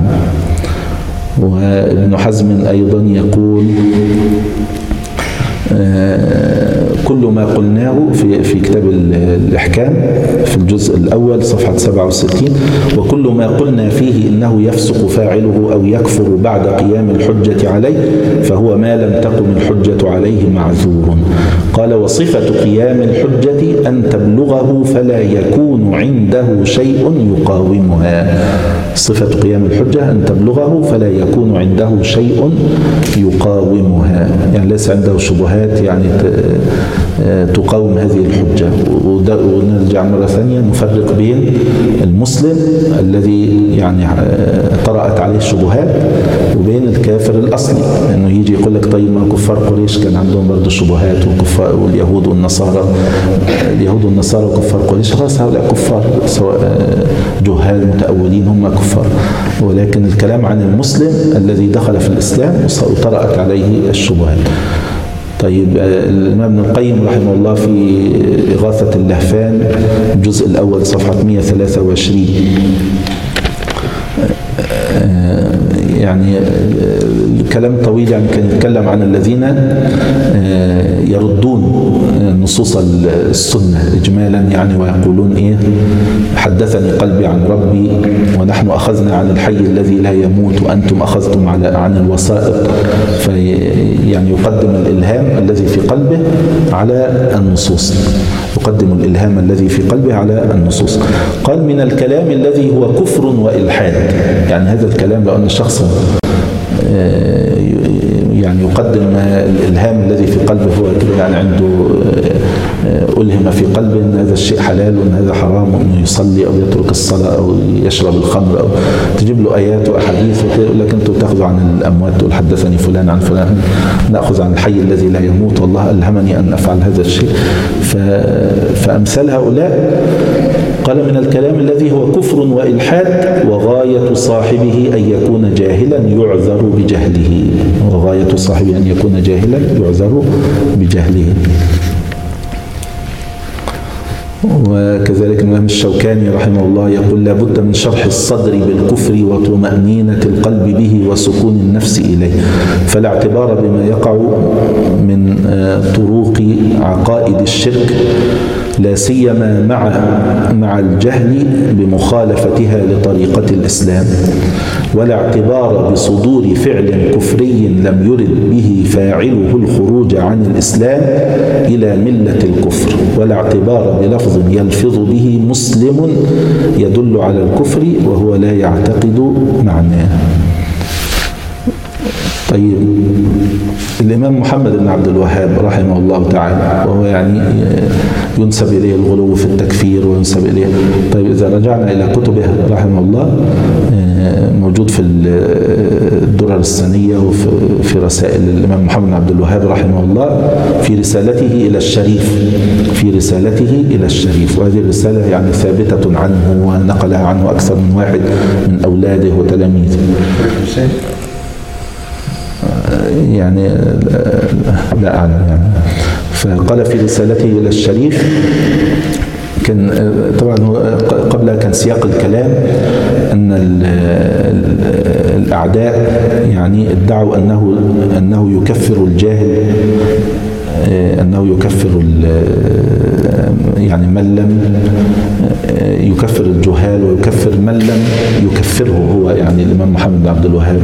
وابن حزم أيضا يقول: كل ما قلناه في في كتاب الإحكام في الجزء الأول صفحة سبعة وستين: وكل ما قلنا فيه إنه يفسق فاعله أو يكفر بعد قيام الحجة عليه فهو ما لم تقم الحجة عليه معذور. قال: وصفة قيام الحجة أن تبلغه فلا يكون عنده شيء يقاومها. صفة قيام الحجة أن تبلغه فلا يكون عنده شيء يقاومها، يعني ليس عنده شبهات يعني تقاوم هذه الحجة. ونرجع مرة ثانية نفرق بين المسلم الذي يعني طرأت عليه الشبهات وبين الكافر الأصلي، لأنه يجي يقول لك طيب ما كفار قريش كان عندهم برضه شبهات، وكفار واليهود والنصارى، اليهود والنصارى وكفار قريش خلاص هؤلاء كفار، سواء جهال متأولين هم كفار. ولكن الكلام عن المسلم الذي دخل في الإسلام وطرأت عليه الشبهات. طيب الإمام ابن القيم رحمه الله في إغاثة اللهفان الجزء الأول صفحة مئة وثلاثة وعشرين يعني الكلام طويل، يعني كان يتكلم عن الذين يردون نصوص السنة إجمالا يعني، ويقولون إيه حدثني قلبي عن ربي، ونحن أخذنا عن الحي الذي لا يموت وأنتم أخذتم على عن الوسائط. في يعني يقدم الإلهام الذي في قلبه على النصوص، يقدم الإلهام الذي في قلبه على النصوص. قال من الكلام الذي هو كفر وإلحاد، يعني هذا الكلام لو أن الشخص يعني يقدم الإلهام الذي في قلبه، هو كده يعني عنده ألهم في قلبه أن هذا الشيء حلال وأن هذا حرام، وأنه يصلي أو يترك الصلاة أو يشرب الخمر، أو تجيب له آيات وأحاديث ويقول لك أنتوا تأخذوا عن الأموات، تقول حدثني فلان عن فلان، نأخذ عن الحي الذي لا يموت، والله ألهمني أن أفعل هذا الشيء. فأمثال هؤلاء قال من الكلام الذي هو كفر وإلحاد، وغاية صاحبه أن يكون جاهلا يعذر بجهله، وغاية صاحبه أن يكون جاهلا يعذر بجهله. وكذلك الإمام الشوكاني رحمه الله يقول لابد من شرح الصدر بالكفر وطمأنينة القلب به وسكون النفس إليه، فلا اعتبار بما يقع من طرق عقائد الشرك، لا سيما مع مع الجهل بمخالفتها لطريقة الإسلام، ولا اعتبار بصدور فعل كفري لم يرد به فاعله الخروج عن الإسلام إلى ملة الكفر، ولا اعتبار بلفظ يلفظ به مسلم يدل على الكفر وهو لا يعتقد معناه. طيب الإمام محمد بن عبد الوهاب رحمه الله تعالى، وهو يعني ينسب إليه الغلو في التكفير وينسب إليه. طيب إذا رجعنا إلى كتبه رحمه الله، موجود في الدرر السنية وفي رسائل الإمام محمد بن عبد الوهاب رحمه الله في رسالته إلى الشريف، في رسالته إلى الشريف، وهذه الرسالة يعني ثابتة عنه ونقلها عنه أكثر من واحد من أولاده وتلاميذه. يعني لا أعلم يعني. فقال في رسالته إلى الشريف، كان طبعا قبل كان سياق الكلام أن الأعداء يعني ادعوا أنه أنه يكفر الجاهل، أنه يكفر يعني من لم يكفر الجهال ويكفر من لم يكفره هو، يعني الإمام محمد بن عبد الوهاب،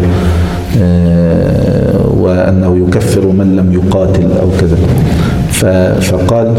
وأنه يكفر من لم يقاتل أو كذا. فقال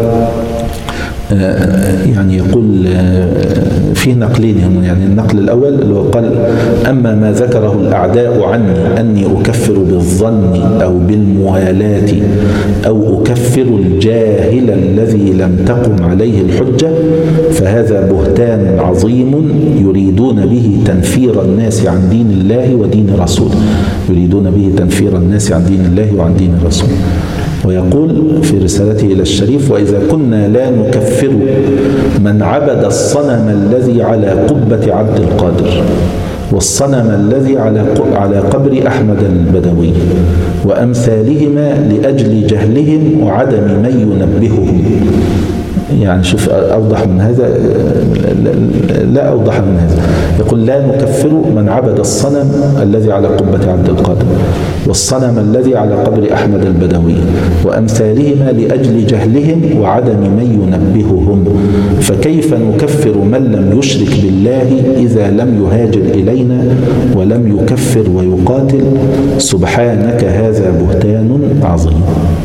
يعني يقول فيه نقلين، يعني النقل الأول اللي هو قال أما ما ذكره الأعداء عني أني أكفر بالظن أو بالموالاة أو أكفر الجاهل الذي لم تقم عليه الحجة، فهذا بهتان عظيم يريدون به تنفير الناس عن دين الله ودين رسوله، يريدون به تنفير الناس عن دين الله وعن دين رسوله. ويقول في رسالته إلى الشريف وإذا كنا لا نكفر من عبد الصنم الذي على قبة عبد القادر والصنم الذي على على قبر أحمد البدوي وأمثالهما لأجل جهلهم وعدم من ينبههم. يعني شوف أوضح من هذا، لا أوضح من هذا. يقول لا نكفر من عبد الصنم الذي على قبة عبد القادر والصنم الذي على قبر أحمد البدوي وأمثالهما لأجل جهلهم وعدم من ينبههم، فكيف نكفر من لم يشرك بالله إذا لم يهاجر إلينا ولم يكفر ويقاتل؟ سبحانك هذا بهتان عظيم.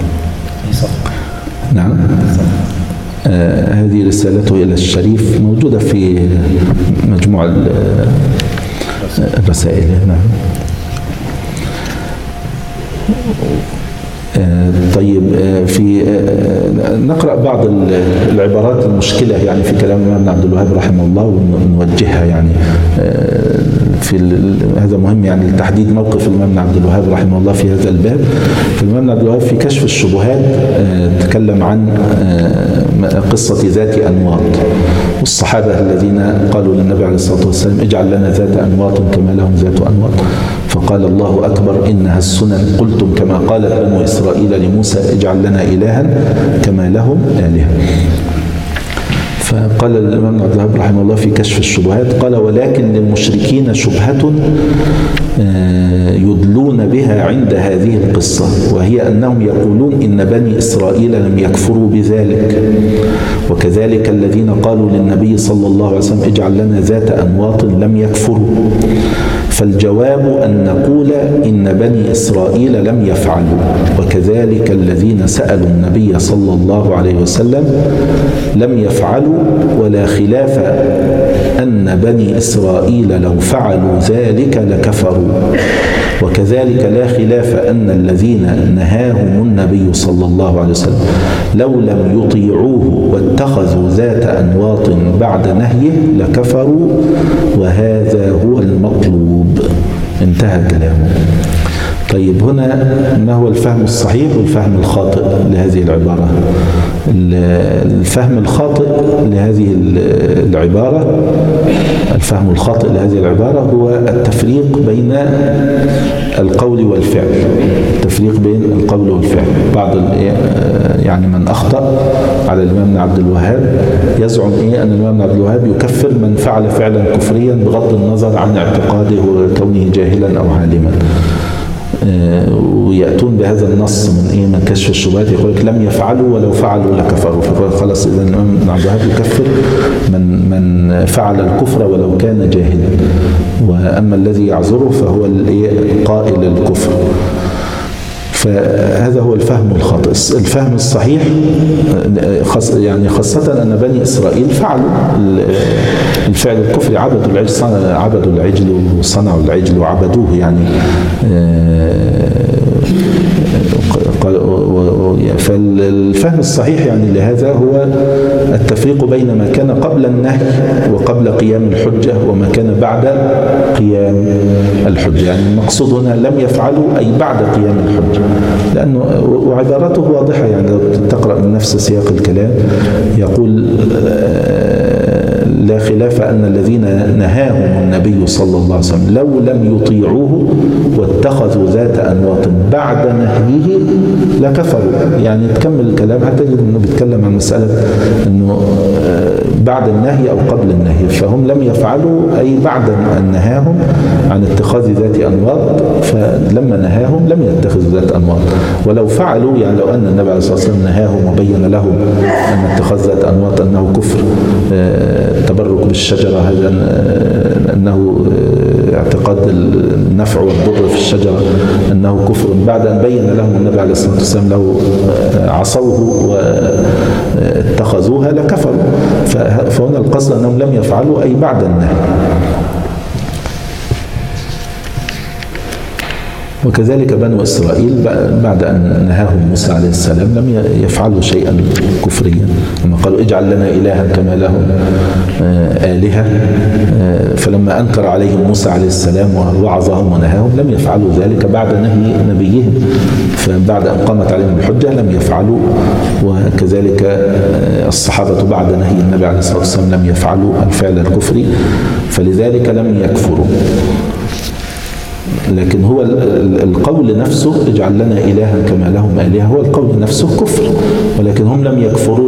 نعم. آه هذه رسالته إلى الشريف موجودة في مجموع الرسائل. نعم. طيب في نقرأ بعض العبارات المشكلة يعني في كلام الإمام عبد الوهاب رحمه الله ونوجهها يعني في هذا مهم يعني لتحديد موقف الإمام عبد الوهاب رحمه الله في هذا الباب. فالإمام عبد الوهاب في كشف الشبهات تكلم عن قصة ذات أنواط والصحابة الذين قالوا للنبي عليه الصلاة والسلام اجعل لنا ذات أنواط كما لهم ذات أنواط، فقال الله أكبر إنها السنن قلتم كما قالت بنو إسرائيل لموسى اجعل لنا إلها كما لهم آلهة. فقال الإمام عبد الوهاب رحمه الله في كشف الشبهات قال ولكن للمشركين شبهة يدلون بها عند هذه القصة، وهي أنهم يقولون إن بني إسرائيل لم يكفروا بذلك، وكذلك الذين قالوا للنبي صلى الله عليه وسلم اجعل لنا ذات أنواط لم يكفروا. فالجواب أن نقول إن بني إسرائيل لم يفعلوا، وكذلك الذين سألوا النبي صلى الله عليه وسلم لم يفعلوا، ولا خلاف أن بني إسرائيل لو فعلوا ذلك لكفروا، وكذلك لا خلاف أن الذين نهاهم النبي صلى الله عليه وسلم لو لم يطيعوه واتخذوا ذات أنواط بعد نهيه لكفروا، وهذا هو المطلوب. انتهى كلامه. طيب هنا ما هو الفهم الصحيح والفهم الخاطئ لهذه العبارة؟ الفهم الخاطئ لهذه العبارة الفهم الخاطئ لهذه العبارة هو التفريق بين القول والفعل التفريق بين القول والفعل. بعض يعني من أخطأ على الإمام عبد الوهاب يزعم إيه أن الإمام عبد الوهاب يكفر من فعل فعلا كفريا بغض النظر عن اعتقاده وكونه جاهلا أو عالما، ويأتون بهذا النص من إيه من كشف الشبهات يقول لك لم يفعلوا ولو فعلوا لكفروا، فقال خلاص إذا الإمام عبد الوهاب يكفر من من فعل الكفر ولو كان جاهلا، وأما الذي يعذره فهو قائل الكفر. فهذا هو الفهم الخاطئ. الفهم الصحيح يعني خاصة أن بني إسرائيل فعلوا الفعل الكفري، عبدوا العجل عبدوا العجل وصنعوا العجل وعبدوه يعني. فالفهم الصحيح يعني لهذا هو التفريق بين ما كان قبل النهي وقبل قيام الحجة وما كان بعد قيام الحجة. يعني المقصود هنا لم يفعلوا أي بعد قيام الحجة، لأنه وعبارته واضحة يعني لو تقرأ من نفس سياق الكلام يقول لا خلاف أن الذين نهاهم النبي صلى الله عليه وسلم لو لم يطيعوه واتخذوا ذات أنواط بعد نهيه لكفروا. يعني تكمل الكلام حتى تجد أنه بيتكلم عن مسألة أنه بعد النهي أو قبل النهي، فهم لم يفعلوا أي بعد أن نهاهم عن اتخاذ ذات أنواط، فلما نهاهم لم يتخذوا ذات أنواط. ولو فعلوا يعني لو أن النبي عليه الصلاة والسلام نهاهم وبين لهم أن اتخاذ ذات أنواط أنه كفر، التبرك بالشجرة هذا أنه اعتقاد النفع والضر في الشجرة أنه كفر، بعد أن بين لهم النبي عليه الصلاة والسلام لو عصوه واتخذوها لكفروا. فهنا القصد أنهم لم يفعلوا أي بعد النهي. وكذلك بنو إسرائيل بعد أن نهاهم موسى عليه السلام لم يفعلوا شيئا كفريا، لما قالوا اجعل لنا إلها كما لهم آلهة، فلما أنكر عليهم موسى عليه السلام ووعظهم ونهاهم لم يفعلوا ذلك بعد نهي نبيهم، فبعد أن قامت عليهم الحجة لم يفعلوا. وكذلك الصحابة بعد نهي النبي عليه الصلاة والسلام لم يفعلوا الفعل الكفري، فلذلك لم يكفروا. لكن هو القول نفسه اجعل لنا إلها كما لهم آلهة هو القول نفسه كفر، ولكن هم لم يكفروا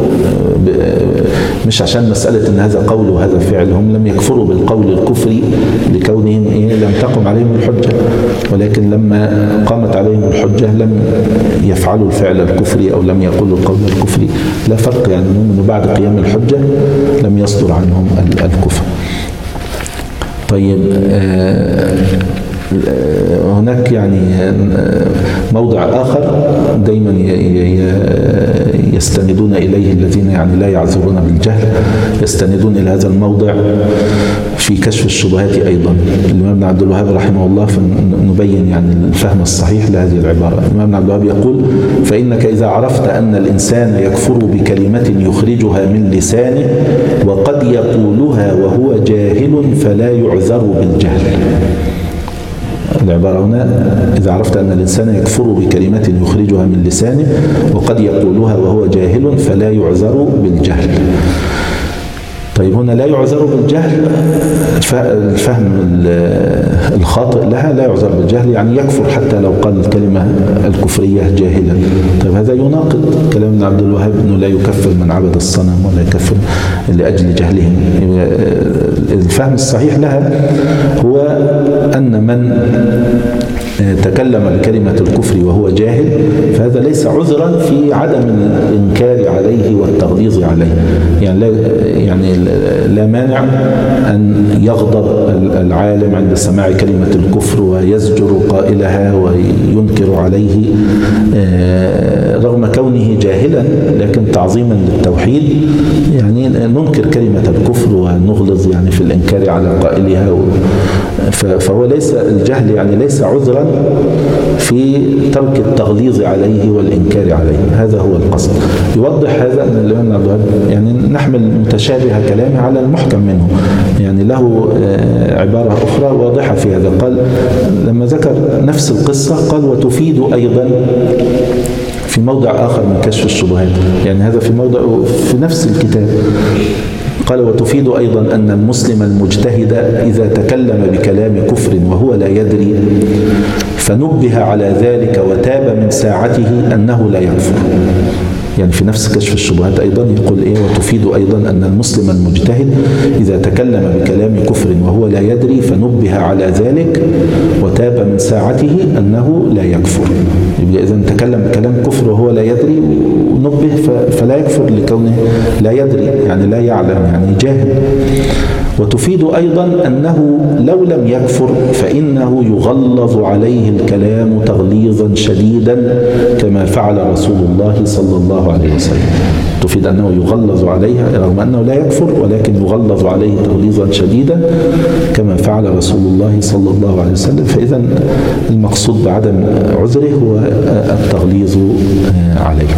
مش عشان مسألة ان هذا قول وهذا فعل، هم لم يكفروا بالقول الكفري لكونهم إيه لم تقم عليهم الحجة، ولكن لما قامت عليهم الحجة لم يفعلوا الفعل الكفري أو لم يقولوا القول الكفري. لا فرق يعني انه بعد قيام الحجة لم يصدر عنهم الكفر. طيب هناك يعني موضع آخر دايما يستندون إليه الذين يعني لا يعذرون بالجهل، يستندون إلى هذا الموضع في كشف الشبهات أيضا. الإمام ابن عبد الوهاب رحمه الله فنبين يعني الفهم الصحيح لهذه العبارة. الإمام ابن عبد الوهاب يقول: فإنك إذا عرفت أن الإنسان يكفر بكلمة يخرجها من لسانه وقد يقولها وهو جاهل فلا يعذر بالجهل. العبارة هنا: إذا عرفت أن الإنسان يكفر بكلمة يخرجها من لسانه وقد يقولها وهو جاهل فلا يعذر بالجهل. طيب هنا لا يعذر بالجهل، الفهم الخاطئ لها لا يعذر بالجهل يعني يكفر حتى لو قال الكلمة الكفرية جاهلا. طيب هذا يناقض كلام ابن عبد الوهاب أنه لا يكفر من عبد الصنم ولا يكفر لأجل جهلهم. الفهم الصحيح لها هو أن من تكلم بكلمة الكفر وهو جاهل فهذا ليس عذرا في عدم الإنكار عليه والتغليظ عليه. يعني لا, يعني لا مانع أن يغضب العالم عند سماع كلمة الكفر ويزجر قائلها وينكر عليه رغم كونه جاهلا، لكن تعظيما للتوحيد يعني ننكر كلمة الكفر ونغلظ يعني في الإنكار على قائلها. فهو ليس الجهل يعني ليس عذرا في ترك التغليظ عليه والإنكار عليه، هذا هو القصد. يوضح هذا أن الإمام عبد الوهاب يعني نحمل متشابه كلامه على المحكم منه، يعني له عبارة أخرى واضحة في هذا. قال لما ذكر نفس القصة قال: وتفيد أيضا في موضع آخر من كشف الشبهات، يعني هذا في موضع في نفس الكتاب. قال: وتفيد أيضا أن المسلم المجتهد إذا تكلم بكلام كفر وهو لا يدري فنبه على ذلك وتاب من ساعته أنه لا يكفر. يعني في نفس كشف الشبهات أيضا يقول إيه: وتفيد أيضا أن المسلم المجتهد إذا تكلم بكلام كفر وهو لا يدري فنبه على ذلك وتاب من ساعته أنه لا يكفر. يبقى إذا تكلم بكلام كفر وهو لا يدري ونبه فلا يكفر لكونه لا يدري يعني لا يعلم يعني جاهل. وتفيد أيضا أنه لو لم يكفر فإنه يغلظ عليه الكلام تغليظا شديدا كما فعل رسول الله صلى الله عليه وسلم. تفيد أنه يغلظ عليها رغم أنه لا يكفر، ولكن يغلظ عليه تغليظا شديدا كما فعل رسول الله صلى الله عليه وسلم. فإذا المقصود بعدم عذره هو التغليظ عليه.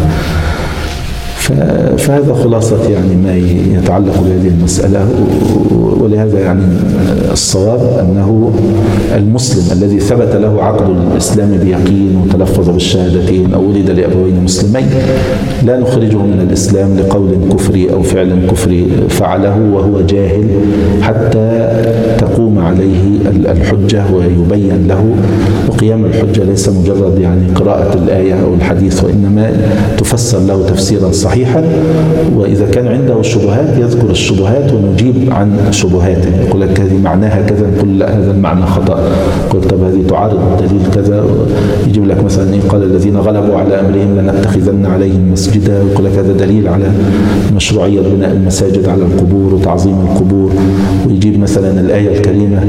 فهذا خلاصة يعني ما يتعلق بهذه المسألة. ولهذا يعني الصواب أنه المسلم الذي ثبت له عقد الإسلام بيقين وتلفظ بالشهادتين أو ولد لأبوين مسلمين لا نخرجه من الإسلام لقول كفري أو فعل كفري فعله وهو جاهل حتى تقوم عليه الحجة ويبين له. وقيام الحجة ليس مجرد يعني قراءة الآية أو الحديث، وإنما تفسر له تفسيرا صحيحا. وإذا كان عنده الشبهات يذكر الشبهات ونجيب عن شبهاته. يقول لك هذه معناها كذا، نقول لا هذا المعنى خطأ. يقول طب هذه تعارض دليل كذا، يجيب لك مثلا إيه قال الذين غلبوا على أمرهم لنتخذن عليهم مسجدا. يقول لك هذا دليل على مشروعية بناء المساجد على القبور وتعظيم القبور. ويجيب مثلا الآية الكريمة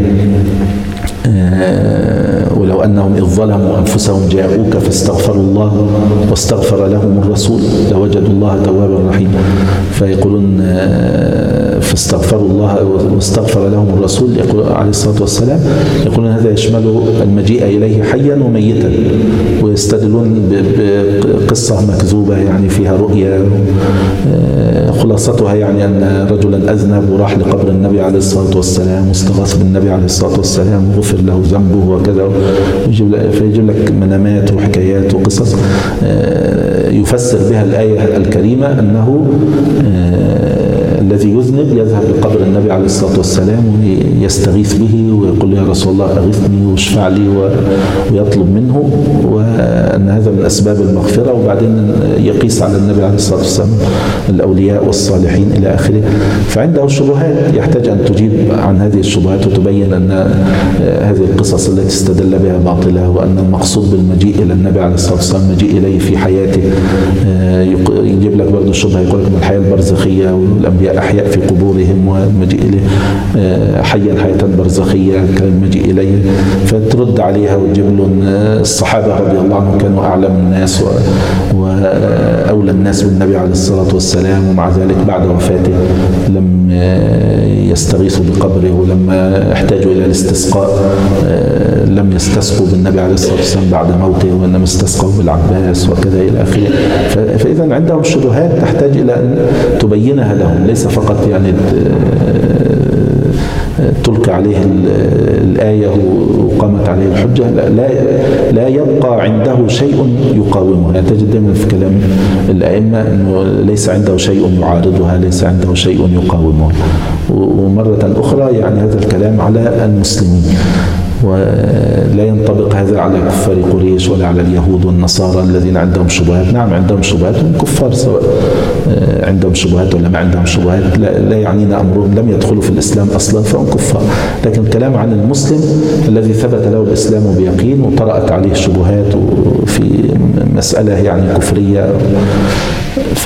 آه ولو أنهم إذ ظلموا أنفسهم جاءوك فاستغفروا الله واستغفر لهم الرسول لوجدوا الله توابا رحيما. فيقولون آه فاستغفروا الله واستغفر لهم الرسول يقول عليه الصلاة والسلام، يقولون هذا يشمل المجيء إليه حيا وميتا. ويستدلون بقصة مكذوبة يعني فيها رؤيا آه خلاصتها يعني أن رجلا أذنب وراح لقبر النبي عليه الصلاة والسلام واستغاث بالنبي عليه الصلاة والسلام وغفر له ذنبه وكذا. فيجيب لك منامات وحكايات وقصص يفسر بها الآية الكريمة أنه الذي يذنب يذهب لقبر النبي عليه الصلاة والسلام ويستغيث به ويقول يا رسول الله أغثني واشفع لي ويطلب منه، وأن هذا من أسباب المغفرة. وبعدين يقيس على النبي عليه الصلاة والسلام الأولياء والصالحين إلى آخره. فعنده شبهات يحتاج أن تجيب عن هذه الشبهات وتبين أن هذه القصص التي استدل بها باطلة، وأن المقصود بالمجيء إلى النبي عليه الصلاة والسلام مجيء إليه في حياته. يجيب لك برضه الشبهة يقول لك من الحياة البرزخية والأنبياء إليه أحياء في قبورهم والمجيء إليه حيا حياة برزخية كالمجيء إليه، فترد عليها وتجيب لهم الصحابة رضي الله عنهم كانوا أعلم الناس وأولى الناس بالنبي عليه الصلاة والسلام، ومع ذلك بعد وفاته لم يستغيثوا بقبره، ولما احتاجوا إلى الاستسقاء لم يستسقوا بالنبي عليه الصلاة والسلام بعد موته، وإنما استسقوا بالعباس وكذا إلى آخره. فإذا عندهم شبهات تحتاج إلى أن تبينها لهم، ليس فقط يعني تلقى عليه الآية وقامت عليه الحجة، لا, لا, لا يبقى عنده شيء يقاومها. تجد دائما في كلام الأئمة أنه ليس عنده شيء يعارضها، ليس عنده شيء يقاومها. ومرة أخرى يعني هذا الكلام على المسلمين، ولا ينطبق هذا على كفار قريش ولا على اليهود والنصارى الذين عندهم شبهات. نعم عندهم شبهات، هم كفار سواء عندهم شبهات ولا ما عندهم شبهات، لا, لا يعنينا أمرهم، لم يدخلوا في الإسلام أصلا فهم كفار. لكن الكلام عن المسلم الذي ثبت له الإسلام بيقين وطرأت عليه شبهات في مسألة يعني كفرية، ف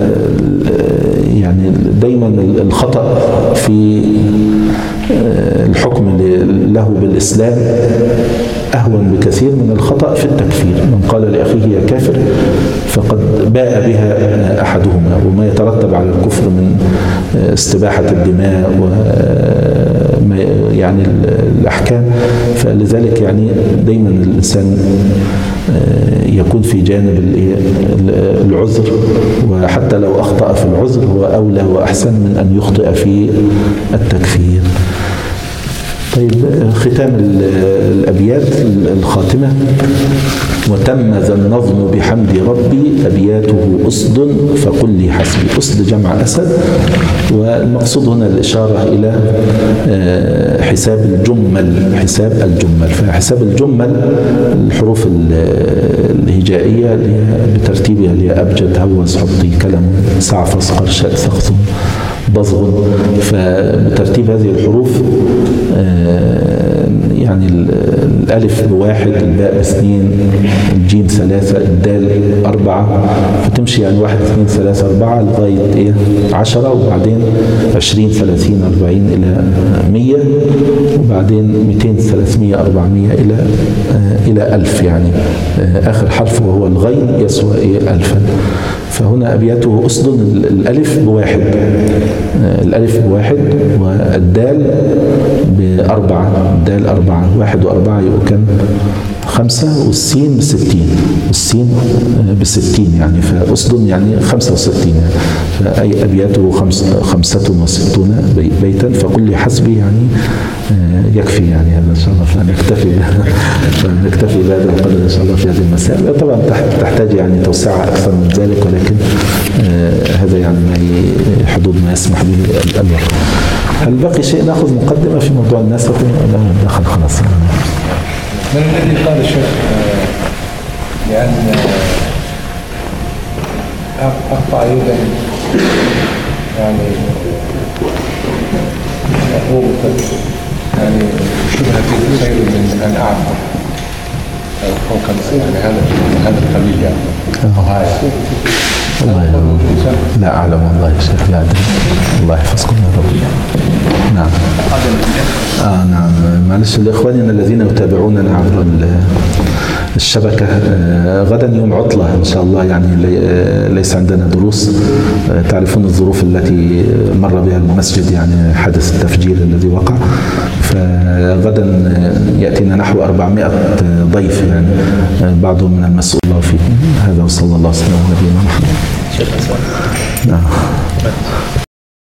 يعني دايما الخطأ في الحكم له بالإسلام أهون بكثير من الخطأ في التكفير. من قال لأخيه يا كافر فقد باء بها أحدهما، وما يترتب على الكفر من استباحة الدماء وما يعني الأحكام. فلذلك يعني دايما الإنسان يكون في جانب العذر، وحتى لو أخطأ في العذر هو أولى وأحسن من أن يخطئ في التكفير. طيب ختام الأبيات الخاتمة: وتم ذا النظم بحمد ربي أبياته أسد فقل لي حسبي. أسد جمع أسد، والمقصود هنا الإشارة إلى حساب الجمل، حساب الجمل. فحساب الجمل الحروف الهجائية بترتيبها اللي أبجد هوز حطي كلم سعفص قرشاء ثقث بصغ. فبترتيب هذه الحروف يعني الألف بواحد، الباء باثنين، الجيم ثلاثة، الدال أربعة، فتمشي يعني واحد اثنين ثلاثة أربعة لغاية إيه عشرة، وبعدين عشرين ثلاثين أربعين إلى مية، وبعدين مئتين ثلاثمية أربعمية إلى إلى ألف. يعني آخر حرف وهو الغين يسوى إيه ألفا. فهنا أبياته أسد الألف بواحد، الألف بواحد، والدال بأربعة، الدال أربعة، واحد وأربعة يبقوا كم؟ خمسة، والسين بستين، السين بستين يعني فأسد يعني خمسة وستين. فأي أبياته خمس خمسة وستون بيتا فقل لي حسبي يعني يكفي. يعني هذا إن شاء الله فنكتفي فنكتفي بهذا القدر إن شاء الله في هذه المسائل. طبعا تحتاج يعني توسعة أكثر من ذلك، ولكن هذا يعني ما حدود ما يسمح به الوقت. هل بقي شيء نأخذ مقدمة في موضوع النسخ؟ لا دخل خلاص. من الذي قال الشيخ لأن أقطع يدا يعني مطلوبة يعني شبهة خير من أن أعفو أو كذا، يعني هذا هذا القبيل يعني والله لا أعلم والله يا شيخ، لا أدري. الله يحفظكم يا رب. نعم. آه نعم. معلش لإخواننا الذين يتابعوننا عبر الشبكة، آه غدا يوم عطلة إن شاء الله، يعني لي ليس عندنا دروس. آه تعرفون الظروف التي مر بها المسجد، يعني حدث التفجير الذي وقع. فغدا يأتينا نحو أربعمائة ضيف، يعني آه بعضهم من المسؤول الله فيكم. هذا وصلى الله وسلم على نبينا محمد. نعم.